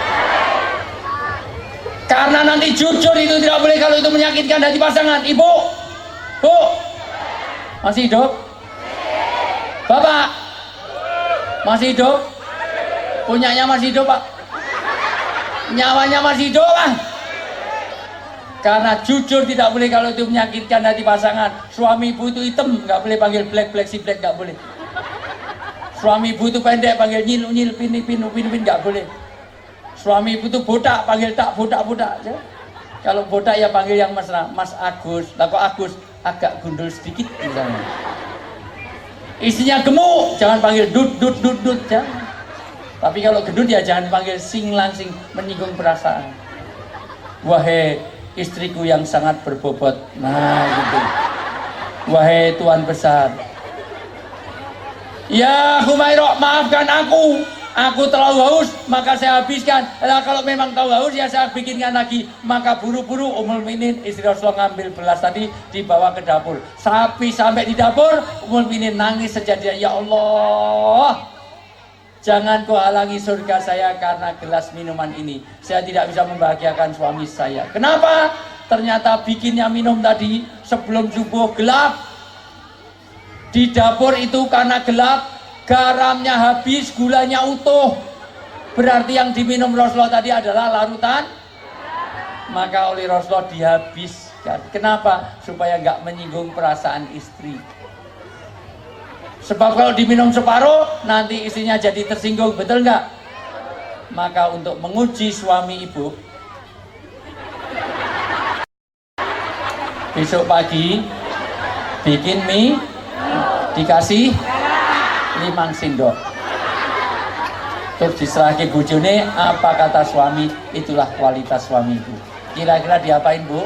Karena nanti jujur itu tidak boleh kalau itu menyakitkan hati pasangan. Ibu, Bu, masih hidup? Bapak, masih hidup? Punyanya masih hidup, Pak? Nyawanya masih hidup, Pak? Karena jujur tidak boleh kalau itu menyakitkan hati pasangan. Suami ibu itu hitam, nggak boleh panggil black si black, nggak boleh. Suami ibu itu pendek, panggil nyil, pin, nggak boleh. Suami ibu itu botak, panggil tak botak. Ya. Kalau botak ya panggil yang mesra, Mas Agus. Lah kok Agus agak gundul sedikit misalnya. Istrinya gemuk, jangan panggil dut ya. Tapi kalau gendut ya jangan panggil sing langsing, menyinggung perasaan. Wahai istriku yang sangat berbobot. Nah gitu. Wahai Tuan besar. Ya Humaira, maafkan aku. Aku terlalu haus, maka saya habiskan. Nah, kalau memang tahu haus, ya saya bikinkan lagi. Maka buru-buru Ummul Mukminin istri Rasulullah ngambil belas tadi, dibawa ke dapur. Sampai di dapur, Ummul Mukminin nangis sejadinya. Ya Allah, jangan kau halangi surga saya karena gelas minuman ini. Saya tidak bisa membahagiakan suami saya. Kenapa? Ternyata bikinnya minum tadi sebelum subuh gelap. Di dapur itu karena gelap, garamnya habis, gulanya utuh. Berarti yang diminum Rasulullah tadi adalah larutan. Maka oleh Rasulullah dihabiskan. Kenapa? Supaya nggak menyinggung perasaan istri. Sebab kalau diminum separuh, nanti istrinya jadi tersinggung, betul nggak? Maka untuk menguji suami ibu, besok pagi bikin mie, dikasih 5 sendok. Terus diserahke bojone, apa kata suami, itulah kualitas suami ibu. Kira-kira diapain, Bu?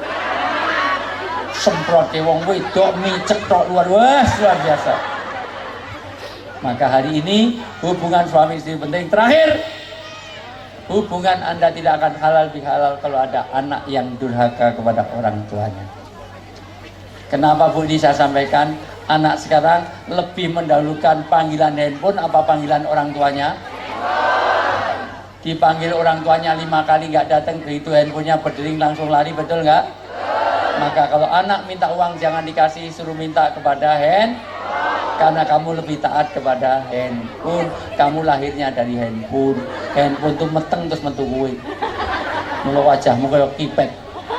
Semprot wong wedok mie cetok luar biasa. Maka hari ini hubungan suami istri penting. Terakhir, hubungan Anda tidak akan halal bihalal kalau ada anak yang durhaka kepada orang tuanya. Kenapa Bu ini saya sampaikan? Anak sekarang lebih mendahulukan panggilan handphone apa panggilan orang tuanya? Dipanggil orang tuanya 5 kali nggak datang, begitu handphonenya berdering langsung lari, betul nggak? Maka kalau anak minta uang jangan dikasih, suruh minta kepada karena kamu lebih taat kepada handphone. Kamu lahirnya dari handphone. Handphone tuh meteng terus metu kuwi. Mula wajahmu kayak kipet.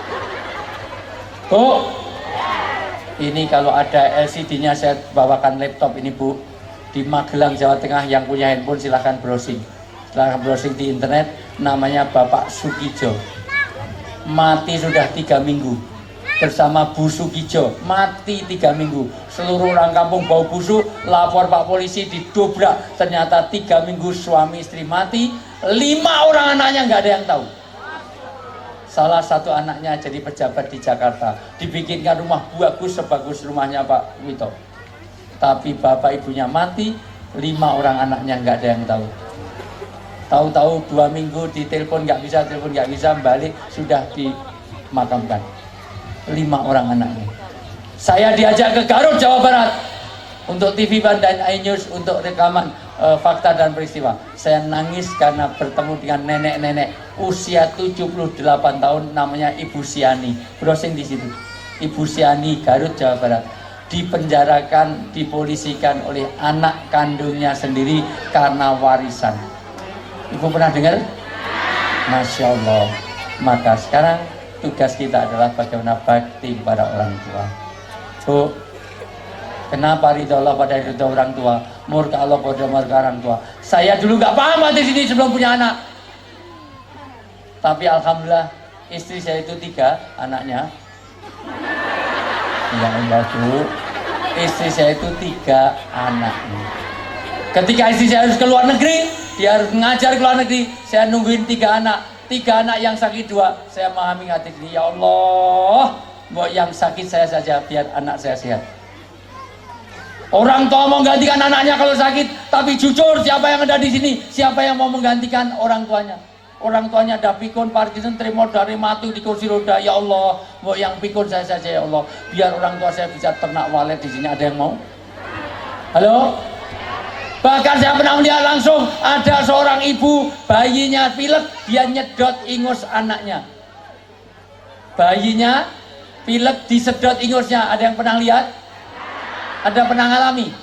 Bu, ini kalau ada LCD-nya saya bawakan laptop ini Bu. Di Magelang, Jawa Tengah yang punya handphone silahkan browsing. Silahkan browsing di internet, namanya Bapak Sukijo. Mati sudah 3 minggu. Bersama Bu Sukijo, mati 3 minggu. Seluruh orang kampung bau busuk, lapor Pak Polisi, didobrak. Ternyata 3 minggu suami istri mati, 5 orang anaknya nggak ada yang tahu. Salah satu anaknya jadi pejabat di Jakarta, dibikinkan rumah bagus sebagus rumahnya Pak Wito. Tapi bapak ibunya mati, 5 orang anaknya nggak ada yang tahu. Tahu-tahu 2 minggu ditelepon nggak bisa, balik sudah dimakamkan. 5 orang anaknya. Saya diajak ke Garut, Jawa Barat untuk TV Ban dan iNews untuk rekaman fakta dan peristiwa. Saya nangis karena bertemu dengan nenek-nenek usia 78 tahun, namanya Ibu Siani. Browsing di situ. Ibu Siani, Garut, Jawa Barat. Dipenjarakan, dipolisikan oleh anak kandungnya sendiri karena warisan. Ibu pernah dengar? Masya Allah. Maka sekarang tugas kita adalah bagaimana bakti kepada orang tua. Bu, kenapa ridho Allah pada ridho orang tua, murka Allah pada murka orang tua? Saya dulu nggak paham di sini sebelum punya anak. Tapi alhamdulillah istri saya itu 3 anaknya. Ya Allah Bu, istri saya itu 3 anaknya. Ketika istri saya harus ke luar negeri, dia harus mengajar ke luar negeri, saya nungguin 3 anak. 3 anak yang sakit 2, saya memahami hati ini. Ya Allah, mau yang sakit saya saja biar anak saya sehat. Orang tua mau menggantikan anaknya kalau sakit, tapi jujur siapa yang ada di sini? Siapa yang mau menggantikan orang tuanya? Orang tuanya ada pikun, Parkinson, tremor, dari mati di kursi roda. Ya Allah, mau yang pikun saya saja ya Allah, biar orang tua saya bisa ternak walet di sini. Ada yang mau? Halo? Bahkan saya pernah melihat langsung ada seorang ibu, bayinya pilek, dia nyedot ingus anaknya. Bayinya pilek disedot ingusnya. Ada yang pernah lihat? Ada pernah ngalami?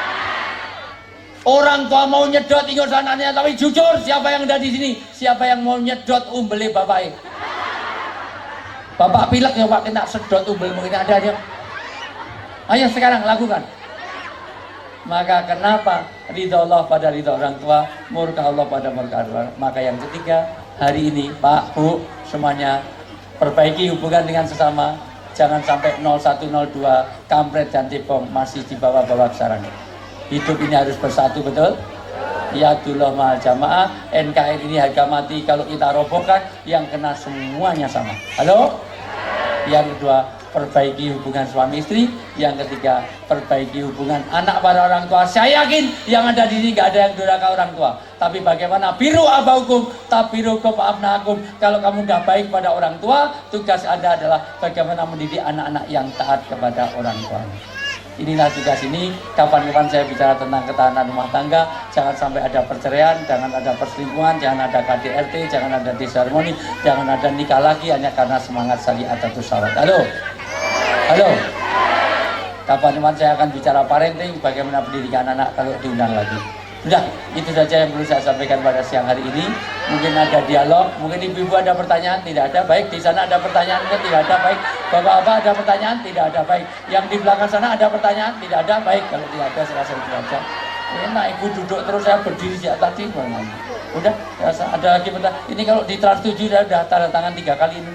Orang tua mau nyedot ingus anaknya, tapi jujur siapa yang ada di sini? Siapa yang mau nyedot umbele bapaknya? Bapak pilek ya Pak, kena sedot umbel mungkin ada aja. Ayo sekarang lakukan. Maka kenapa ridho Allah pada ridho orang tua, murka Allah pada murka orang tua? Maka yang ketiga, hari ini Pak, Bu, semuanya perbaiki hubungan dengan sesama. Jangan sampai 0102 kampret dan cebong masih dibawa-bawa ke sarang. Hidup ini harus bersatu, betul? Yadullah ma'al jamaah. NKRI ini harga mati, kalau kita robohkan yang kena semuanya sama. Halo? Yang kedua, perbaiki hubungan suami istri. Yang ketiga, perbaiki hubungan anak pada orang tua. Saya yakin yang ada di sini gak ada yang durhaka orang tua. Tapi bagaimana biru abaukum tabirukum abnakum. Kalau kamu udah baik pada orang tua, tugas Anda adalah bagaimana mendidik anak-anak yang taat kepada orang tua. Inilah tugas ini. Kapan-kapan saya bicara tentang ketahanan rumah tangga. Jangan sampai ada perceraian, jangan ada perselingkuhan, jangan ada KDRT, jangan ada disharmoni, jangan ada nikah lagi hanya karena semangat syariat atau syawat. Halo? Halo? Kapan-kapan saya akan bicara parenting, bagaimana pendidikan anak kalau diundang lagi. Sudah, itu saja yang perlu saya sampaikan pada siang hari ini. Mungkin ada dialog, mungkin ibu-ibu ada pertanyaan, tidak ada, baik. Di sana ada pertanyaan, mungkin tidak ada, baik. Bapak-bapak ada pertanyaan, tidak ada, baik. Yang di belakang sana ada pertanyaan, tidak ada, baik. Kalau tidak ada, selesai itu saja. Enak, ibu duduk terus, saya berdiri sejak tadi. Udah, ada lagi pertanyaan. Ini kalau di Trans 7 udah tanda tangan 3 kali ini.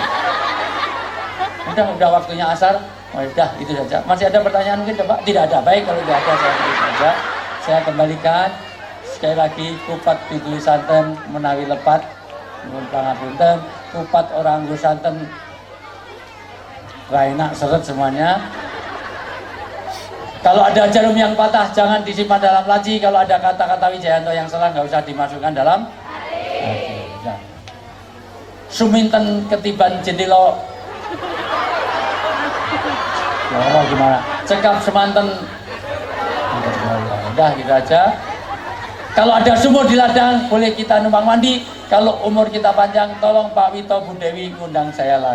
Udah waktunya asar. Oh, udah, itu saja. Masih ada pertanyaan mungkin, Pak? Tidak ada, baik. Kalau tidak ada, saya tulis saja. Saya kembalikan sekali lagi kupat ditulis santen menawi lepat nuwun pangapunten, kupat orang nggo santen ra enak seret semuanya. Kalau ada jarum yang patah jangan disimpan dalam laci. Kalau ada kata-kata Wijayanto yang salah nggak usah dimasukkan dalam laci. Ya. Suminten ketiban jendela. Ya, gimana? Cekap semanten. Udah gitu aja. Kalau ada sumur di ladang boleh kita numpang mandi. Kalau umur kita panjang tolong Pak Wito Bu Dewi ngundang saya lagi.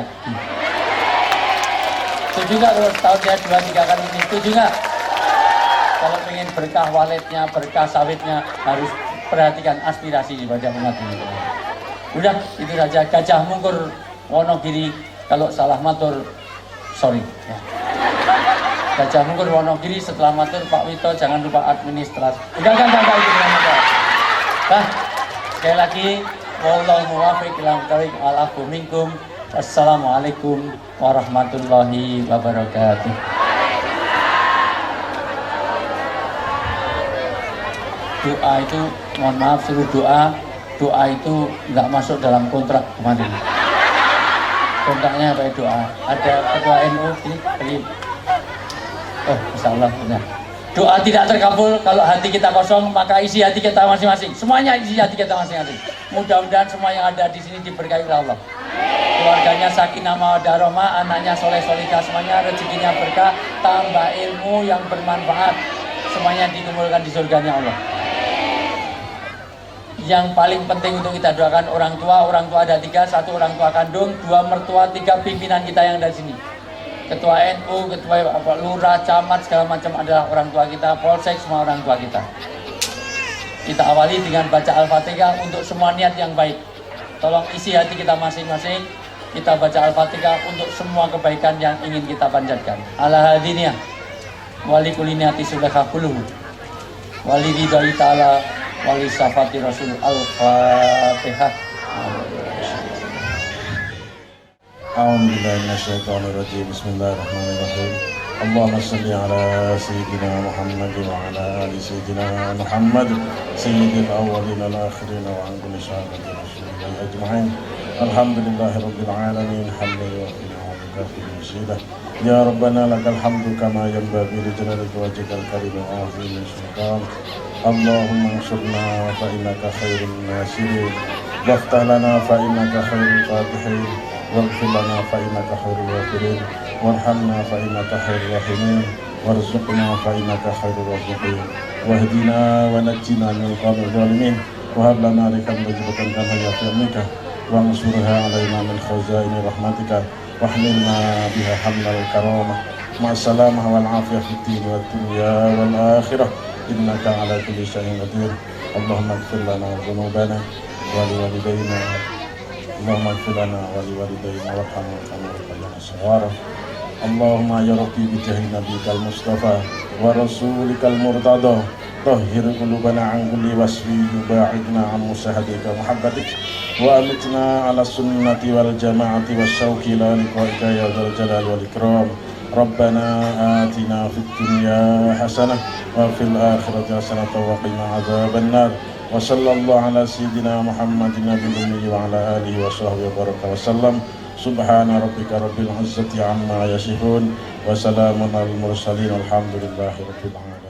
Setuju nggak kalau setahun saya 2-3 kali ini? Setuju nggak? Kalau pengen berkah waletnya, berkah sawitnya harus perhatikan aspirasi ibadah umat ini. Udah itu saja. Gajah Mungkur Wonogiri, kalau salah matur sorry ya. Gajah Mungkur Wonogiri, setelah matur Pak Wito jangan lupa administrasi. Udah kan itu dengan nah, sekali lagi wallahu muwaffiq ila thoriq wal minkum. Assalamualaikum warahmatullahi wabarakatuh. Doa itu mohon maaf suruh doa itu nggak masuk dalam kontrak kemarin. Kontraknya apa doa? Ada ketua NU ini. Oh, insyaallah benar. Doa tidak terkabul kalau hati kita kosong, maka isi hati kita masing-masing. Semuanya isi hati kita masing-masing. Mudah-mudahan semua yang ada di sini diberkahi oleh Allah. Amin. keluarganya sakinah mawaddah rahmah, anaknya soleh solihah semuanya, rezekinya berkah, tambah ilmu yang bermanfaat, semuanya dikumpulkan di surganya Allah. Yang paling penting untuk kita doakan orang tua ada 3, 1 orang tua kandung, 2 mertua, 3 pimpinan kita yang ada di sini. Ketua NU, ketua lurah, camat segala macam adalah orang tua kita, polsek semua orang tua kita. Kita awali dengan baca Al-Fatihah untuk semua niat yang baik. Tolong isi hati kita masing-masing. Kita baca Al-Fatihah untuk semua kebaikan yang ingin kita panjatkan. Ala hadiniyah wali kuliniyati sudaka kuluhu wali ridhai ta'ala wali safati rasul. Al-Fatihah. A'udzubillahi minasyaitonirrajim. Bismillahirrahmanirrahim. Allahumma shalli ala sayyidina Muhammad wa ala ali sayyidina Muhammad sayyidil awwalin wal akhirin wa an kulli sahabatin rasulillah ajma'in. Alhamdulillahirabbil alamin. Hamdan wa kafi musyidah. Ya Rabbana lakal hamdu kama yanbaghi li jalalika wajhikal karim wa azimi sultan. Allahumma ansurna fa innaka khairun nasirin. Waftah lana fa innaka khairul fatihin. Waghfir lana fa innaka khairul ghafirin. Warhamna fa innaka khairur rahimin. Warzuqna fa innaka khairur raziqin. Wahdina wa najjina minal qawmil zalimin. Wa hab lana rikan wajibatan kama yafi'nika. Wa ansurha alaina min khazaini rahmatika. Wahmilna biha hamlal karamah. Ma'assalamah wal afiyah fid din wad dunya wal akhirah. Innaka ala kulli syai'in qadir. Allahumma ighfir lana dhunubana wa liwalidayna. Allahumma ighfir lana wa liwalidayna warhamna kama rabbayana shaghira. Allahumma ya Rabbi bijahi nabiyikal Mustafa wa rasulikal murtada tahhir qulubana an kulli wasfi yubaidna an musahadika muhabbatik wa amitna ala sunnati wal jama'ati wasyauqi ila liqa'ika ya dzal jalali wal ikram. Rabbana atina fid dunya hasanah wa fil akhirati hasanah wa qina adzabannar. Wa sallallahu ala sayyidina Muhammadin nabiyil ummi wa ala alihi wa sahbihi wa baraka wa sallam. Subhana rabbika rabbil izzati amma yasifun wa salamun alal mursalin walhamdulillahi rabbil alamin.